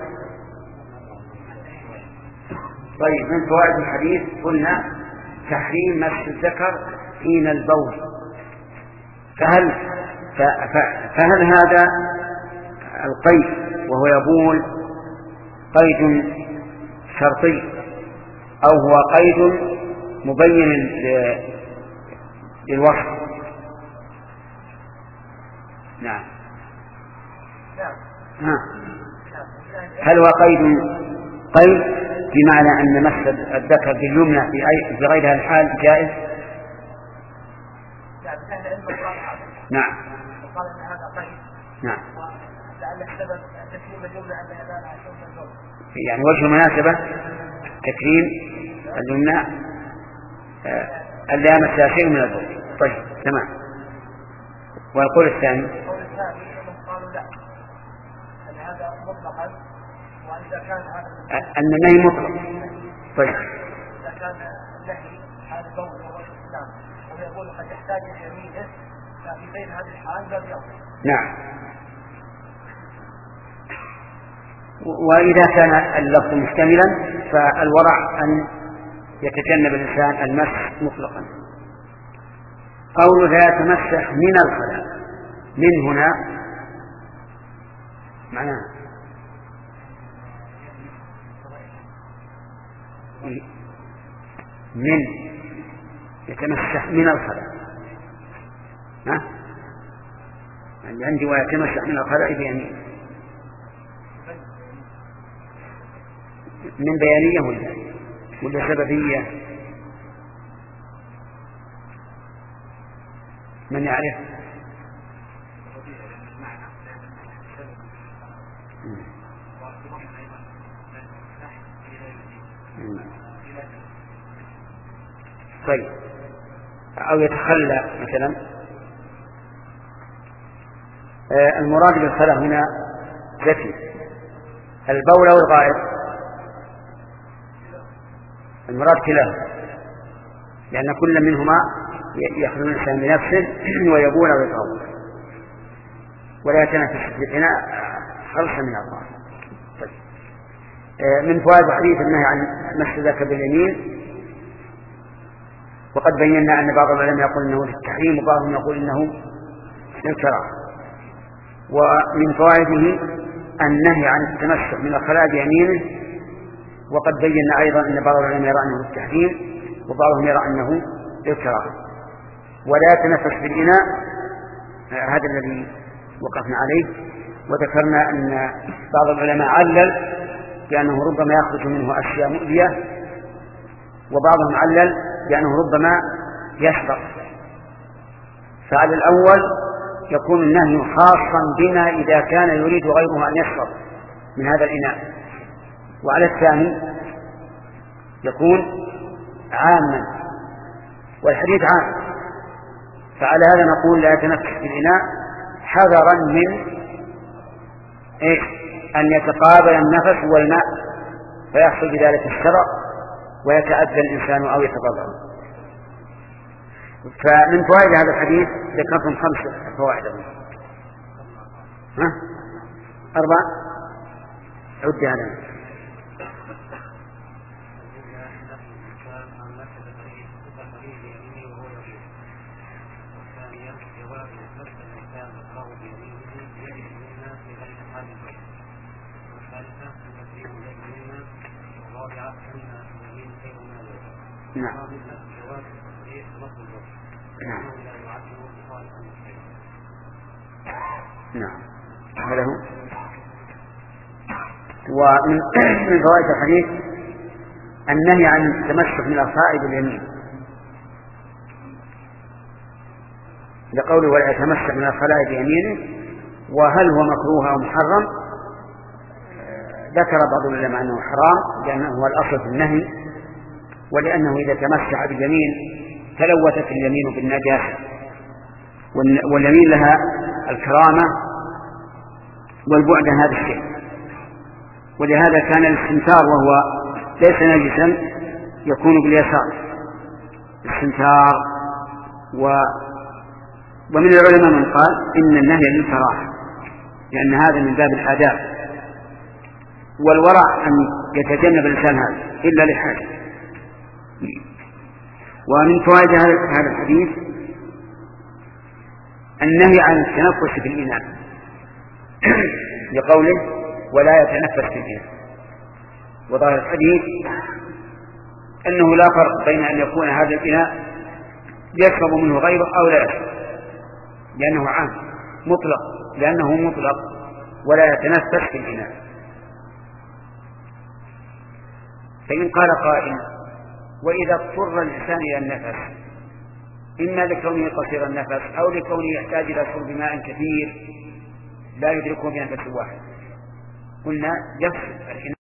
Speaker 1: طيب من فوائد الحديث قلنا تحريم مس الذكر حين البول. فهل فهل هذا القيد وهو يبول قيد شرطي أو هو قيد مبين للوصف؟ نعم. ها. هل هو قيد قيد بمعنى أن مس الذكر باليمنى في أي في غير هذا الحال جائز؟ نعم.
Speaker 3: وقال ان هذا قيد.
Speaker 1: نعم.
Speaker 3: ولعل السبب تكريم اليمنى ان ينال عشان الزوج.
Speaker 1: يعني وجه المناسبة تكريم اليمنى ألا يمسها شيء من الزوج. طيب تمام. والقول الثاني
Speaker 3: القول الثاني قالوا لا ان هذا مطلقا واذا كان هذا
Speaker 1: أن النهي مطلق. طيب
Speaker 3: اذا كان النهي حال البول وهو الاسلام ويقول قد يحتاج الى يمينه ففي غير هذه الحال لا بيأخذ.
Speaker 1: نعم. وإذا كان اللفظ مشتملا فالورع أن يتجنب الإنسان المسح مطلقا. قول لا يتمسح من الخلاء من هنا معناه من يتمسح من الخلاء. ها؟ يعني عندي ويتمسح من الخلاء يعني من بيانية ولا ولا سببية؟ من يعرف؟ طيب أو يتخلى مثلا. آه المراد بالخلاء هنا ذكي البول أو الغائط؟ المراد كلاه لأن كل منهما يخلو الإنسان بنفسه ويبول أو يتغوط ولا يتنافس في الإناء خلصا من الله. طيب. آه من فوائد الحديث النهي عن مس الذكر باليمين. وقد بينا أن بعض العلماء يقول إنه للتحريم وبعضهم يقول إنه للكراهة. ومن فوائده النهي عن التمسح من الخلاء بيمينه. وقد بينا أيضا أن بعض العلماء يرى أنه للتحريم وبعضهم يرى أنه للكراهة. ولا يتنفس بالإناء هذا الذي وقفنا عليه. وذكرنا أن بعض العلماء علل بأنه ربما يخرج منه أشياء مؤذية وبعضهم علل بأنه ربما يشرب. فعلى الأول يكون النهي خاصا بنا إذا كان يريد غيره أن يشرب من هذا الإناء. وعلى الثاني يكون عاما والحديث عام. فعلى هذا نقول لا يتنفس في الإناء حذرا من إيه؟ أن يتقابل النفس والماء فيحصل بذلك الشرع ويتأذى الإنسان أو يتضرر. فمن فوائد هذا الحديث ذكرتم خمس فوائد. ها؟ أربع عد هذا. نعم. نعم. نعم. هذا هو. ومن فوائد الحديث النهي عن التمسك من الخلاء باليمين لقوله ولا يتمسك من الخلاء بيمينه. وهل هو مكروه أو محرم؟ ذكر بعض العلماء أنه حرام لأنه هو الأصل في النهي ولأنه إذا تمسح باليمين تلوثت اليمين بالنجاسة واليمين لها الكرامة والبعد عن هذا الشيء. ولهذا كان الاستنثار وهو ليس نجسا يكون باليسار استنثار. و ومن العلماء من قال إن النهي للكراهة لأن هذا من باب الآداب، والورع أن يتجنب الإنسان هذا إلا لحاجة. ومن فوائد هذا الحديث النهي عن التنفس في الإناء لقوله ولا يتنفس في الإناء. وظاهر الحديث أنه لا فرق بين أن يكون هذا الإناء يشرب منه غيره أو لا يشرب، لأنه عام مطلق، لأنه مطلق ولا يتنفس في الإناء. فإن قال قائل وإذا اضطر الإنسان إلى النفس إما لكونه قصير النفس أو لكونه يحتاج إلى شرب ماء كثير لا يدركه بنفس واحد، قلنا يفصل